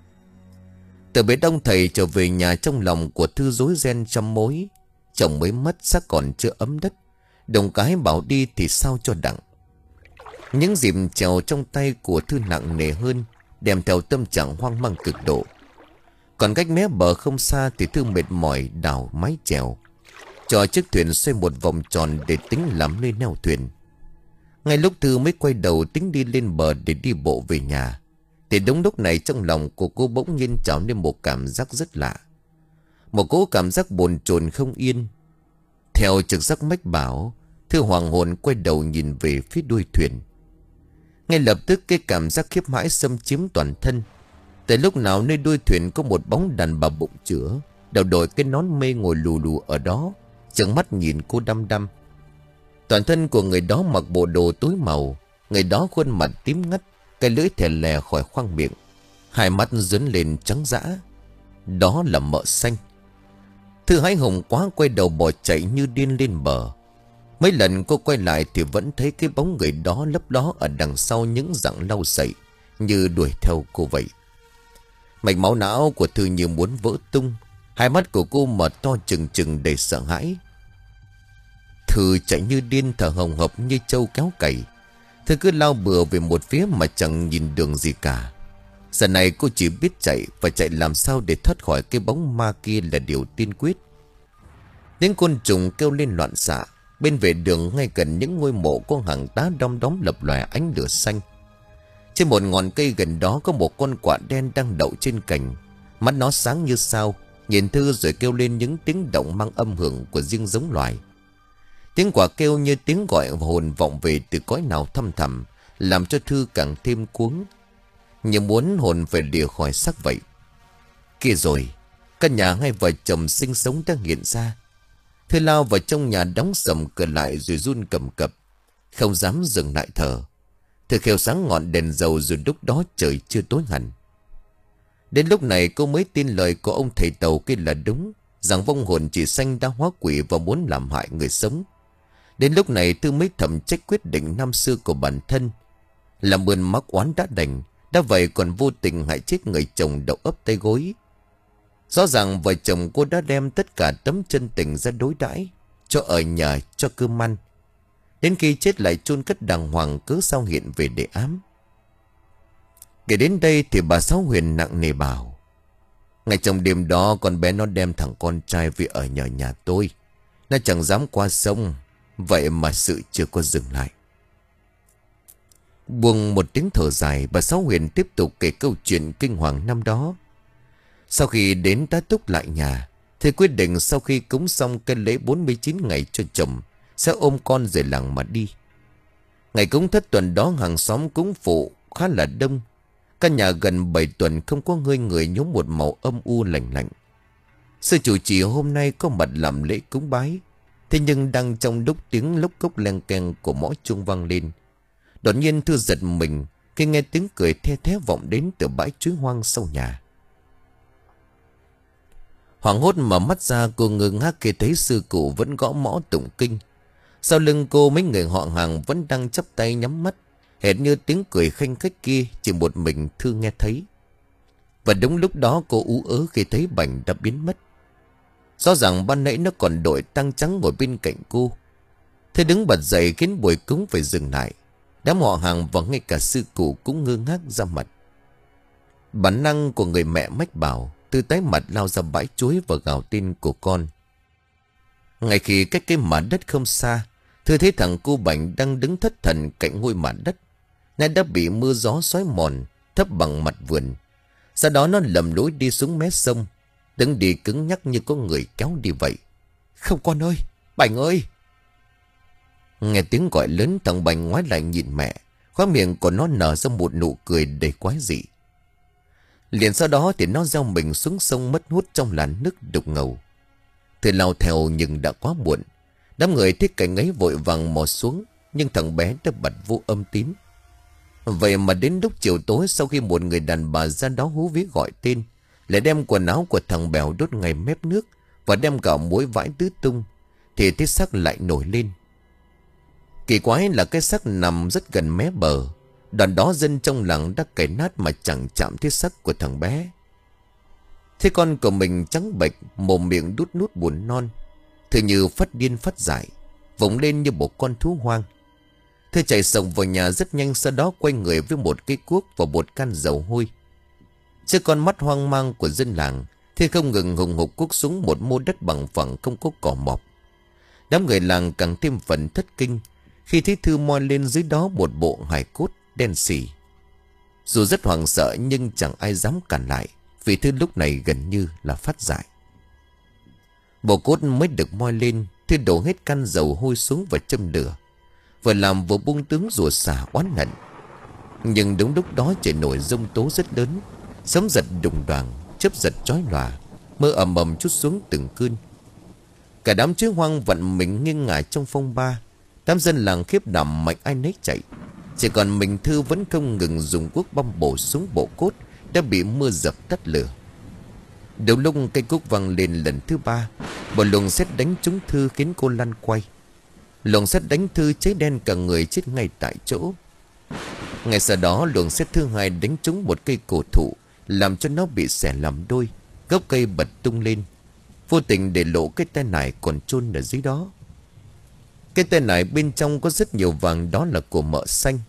Từ bến ông thầy trở về nhà, trong lòng của Thư rối ren trăm mối. Chồng mới mất, xác còn chưa ấm đất, đồng cái bảo đi thì sao cho đặng. Những dịp chèo trong tay của Thư nặng nề hơn, đem theo tâm trạng hoang mang cực độ. Còn cách mé bờ không xa thì Thư mệt mỏi đào mái chèo, cho chiếc thuyền xoay một vòng tròn để tính làm nơi neo thuyền. Ngay lúc Thư mới quay đầu tính đi lên bờ để đi bộ về nhà, thì đúng lúc này trong lòng của cô bỗng nhiên trào lên một cảm giác rất lạ. Một cỗ cảm giác bồn chồn không yên. Theo trực giác mách bảo, Thư hoàng hồn quay đầu nhìn về phía đuôi thuyền. Ngay lập tức cái cảm giác khiếp hãi xâm chiếm toàn thân. Tại lúc nào nơi đuôi thuyền có một bóng đàn bà bụng chữa, đầu đội cái nón mê ngồi lù lù ở đó, trợn mắt nhìn cô đăm đăm. Toàn thân của người đó mặc bộ đồ tối màu. Người đó khuôn mặt tím ngắt, cái lưỡi thè lè khỏi khoang miệng, hai mắt dướn lên trắng dã. Đó là Mợ Xanh. Thư hãi hùng quá, quay đầu bỏ chạy như điên lên bờ. Mấy lần cô quay lại thì vẫn thấy cái bóng người đó lấp ló ở đằng sau những dặng lau sậy, như đuổi theo cô vậy. Mạch máu não của Thư như muốn vỡ tung. Hai mắt của cô mở to trừng trừng đầy sợ hãi. Thư chạy như điên, thở hồng hộc như trâu kéo cày. Thư cứ lao bừa về một phía mà chẳng nhìn đường gì cả. Giờ này cô chỉ biết chạy, và chạy làm sao để thoát khỏi cái bóng ma kia là điều tiên quyết. Tiếng côn trùng kêu lên loạn xạ. Bên vệ đường ngay gần những ngôi mộ có hàng đá đom đóm lập lòe ánh lửa xanh. Trên một ngọn cây gần đó có một con quạ đen đang đậu trên cành. Mắt nó sáng như sao, nhìn Thư rồi kêu lên những tiếng động mang âm hưởng của riêng giống loài. Tiếng quạ kêu như tiếng gọi hồn vọng về từ cõi nào thăm thẳm, làm cho Thư càng thêm cuống, như muốn hồn phải lìa khỏi xác vậy. Kia rồi, căn nhà hai vợ chồng sinh sống đang hiện ra. Thư lao vào trong nhà, đóng sầm cửa lại rồi run cầm cập, không dám dừng lại thở. Thư khều sáng ngọn đèn dầu rồi lúc đó trời chưa tối hẳn. Đến lúc này cô mới tin lời của ông thầy Tàu kia là đúng, rằng vong hồn chị Xanh đã hóa quỷ và muốn làm hại người sống. Đến lúc này Thư mới thầm trách quyết định năm xưa của bản thân, làm ơn mắc oán đã đành, đã vậy còn vô tình hại chết người chồng đậu ấp tay gối. Rõ ràng vợ chồng cô đã đem tất cả tấm chân tình ra đối đãi, cho ở nhà, cho cơm ăn. Đến khi chết lại chôn cất đàng hoàng, cớ sao hiện về để ám. Kể đến đây thì bà Sáu Huyền nặng nề bảo: ngày trong đêm đó con bé nó đem thằng con trai về ở nhờ nhà tôi. Nó chẳng dám qua sông, vậy mà sự chưa có dừng lại. Buông một tiếng thở dài, bà Sáu Huyền tiếp tục kể câu chuyện kinh hoàng năm đó. Sau khi đến tá túc lại nhà, thì quyết định sau khi cúng xong cái lễ bốn mươi chín ngày cho chồng, sẽ ôm con rời làng mà đi. Ngày cúng thất tuần đó, hàng xóm cúng phụ khá là đông. Căn nhà gần bảy tuần không có người người, nhốm một màu âm u lạnh lạnh. Sư chủ trì hôm nay có mặt làm lễ cúng bái. Thế nhưng đang trong lúc tiếng lốc cốc len keng của mõ chuông vang lên, đột nhiên Thư giật mình khi nghe tiếng cười the thé vọng đến từ bãi chuối hoang sau nhà. Hoảng hốt mở mắt ra, cô ngơ ngác khi thấy sư cụ vẫn gõ mõ tụng kinh. Sau lưng cô mấy người họ hàng vẫn đang chắp tay nhắm mắt, hệt như tiếng cười khanh khách kia chỉ một mình Thư nghe thấy. Và đúng lúc đó cô ú ớ khi thấy Bảnh đã biến mất. Rõ ràng ban nãy nó còn đội tang trắng ngồi bên cạnh cô. Thư đứng bật dậy khiến buổi cúng phải dừng lại. Đám họ hàng và ngay cả sư cụ cũng ngơ ngác ra mặt. Bản năng của người mẹ mách bảo Thư tái mặt lao ra bãi chuối và gào tên của con. Ngay khi cách cái mả đất không xa, Thư thấy thằng cô Bảnh đang đứng thất thần cạnh ngôi mả đất. Nay đã bị mưa gió xói mòn, thấp bằng mặt vườn. Sau đó nó lầm lối đi xuống mé sông, đứng đi cứng nhắc như có người kéo đi vậy. Không con ơi, Bảnh ơi! Nghe tiếng gọi lớn, thằng Bảnh ngoái lại nhìn mẹ. Khóe miệng của nó nở ra một nụ cười đầy quái dị. Liền sau đó thì nó gieo mình xuống sông mất hút trong làn nước đục ngầu. Thư lao theo nhưng đã quá muộn. Đám người thấy cảnh ấy vội vàng mò xuống, nhưng thằng bé đã bật vô âm tín. Vậy mà đến lúc chiều tối, sau khi một người đàn bà ra đó hú vía gọi tên, lại đem quần áo của thằng Bèo đốt ngay mép nước và đem gạo muối vãi tứ tung, thì cái xác lại nổi lên. Kỳ quái là cái xác nằm rất gần mé bờ. Đoạn đó dân trong làng đã cày nát mà chẳng chạm thấy xác của thằng bé. Thế con của mình trắng bệch, mồm miệng đút nút buồn non. Thư như phát điên phát dại, vùng lên như một con thú hoang. Thư chạy sổng vào nhà rất nhanh, sau đó quay người với một cây cuốc và một can dầu hôi. Trước con mắt hoang mang của dân làng, Thư không ngừng hùng hục cuốc xuống một mô đất bằng phẳng không có cỏ mọc. Đám người làng càng thêm phần thất kinh khi thấy Thư moi lên dưới đó một bộ hài cốt đen xì. Dù rất hoảng sợ nhưng chẳng ai dám cản lại, vì Thư lúc này gần như là phát dại. Bộ cốt mới được moi lên, Thư đổ hết can dầu hôi xuống và châm lửa, vừa làm vừa buông tướng rủa xả oán hận. Nhưng đúng lúc đó trời nổi giông tố rất lớn, sấm giật đùng đoàng, chớp giật chói lòa, mưa ầm ầm trút xuống từng cơn. Cả đám chuối hoang vặn mình nghiêng ngả trong phong ba. Đám dân làng khiếp đảm mạnh ai nấy chạy. Chỉ còn mình Thư vẫn không ngừng dùng cuốc băm bổ xuống bộ cốt đã bị mưa dập tắt lửa. Đầu lúc cây cuốc văng lên lần thứ ba, một luồng sét đánh trúng Thư khiến cô lăn quay. Luồng sét đánh Thư cháy đen cả người, chết ngay tại chỗ. Ngay sau đó luồng sét thứ hai đánh trúng một cây cổ thụ, làm cho nó bị xẻ làm đôi, gốc cây bật tung lên, vô tình để lộ cái tay nải còn chôn ở dưới đó. Cái tay nải bên trong có rất nhiều vàng, đó là của mợ Xanh,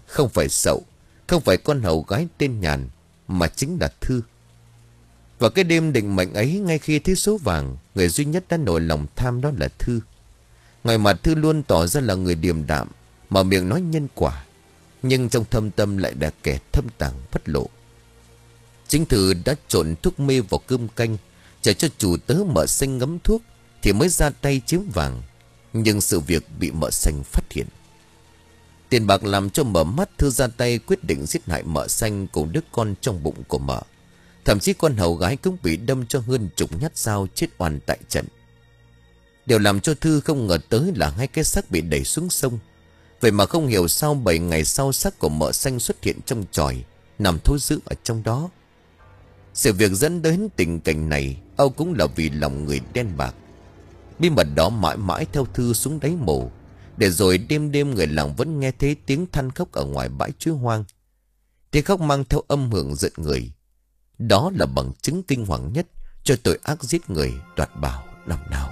Không phải Sậu, không phải con hầu gái tên Nhàn, mà chính là Thư. Và cái đêm định mệnh ấy, ngay khi thấy số vàng, người duy nhất đã nổi lòng tham đó là Thư. Ngoài mặt Thư luôn tỏ ra là người điềm đạm, mà miệng nói nhân quả, nhưng trong thâm tâm lại là kẻ thâm tàng bất lộ. Chính Thư đã trộn thuốc mê vào cơm canh, chờ cho chủ tớ Mợ Xanh ngấm thuốc thì mới ra tay chiếm vàng. Nhưng sự việc bị Mợ Xanh phát hiện. Tiền bạc làm cho mở mắt, Thư ra tay quyết định giết hại Mợ Xanh cùng đứa con trong bụng của Mợ. Thậm chí con hầu gái cũng bị đâm cho hơn chục nhát dao, chết oan tại trận. Điều làm cho Thư không ngờ tới là hai cái xác bị đẩy xuống sông. Vậy mà không hiểu sao bảy ngày sau xác của Mợ Xanh xuất hiện trong chòi, nằm thối rữa ở trong đó. Sự việc dẫn đến tình cảnh này âu cũng là vì lòng người đen bạc. Bí mật đó mãi mãi theo Thư xuống đáy mồ, để rồi đêm đêm người làng vẫn nghe thấy tiếng than khóc ở ngoài bãi chuối hoang. Tiếng khóc mang theo âm hưởng giận người. Đó là bằng chứng kinh hoàng nhất cho tội ác giết người đoạt bảo năm nào.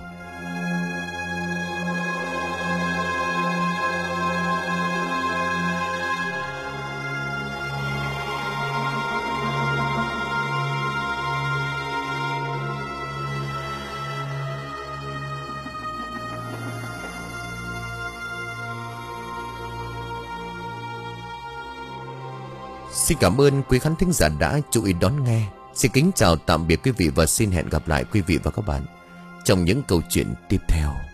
Xin cảm ơn quý khán thính giả đã chú ý đón nghe. Xin kính chào tạm biệt quý vị và xin hẹn gặp lại quý vị và các bạn trong những câu chuyện tiếp theo.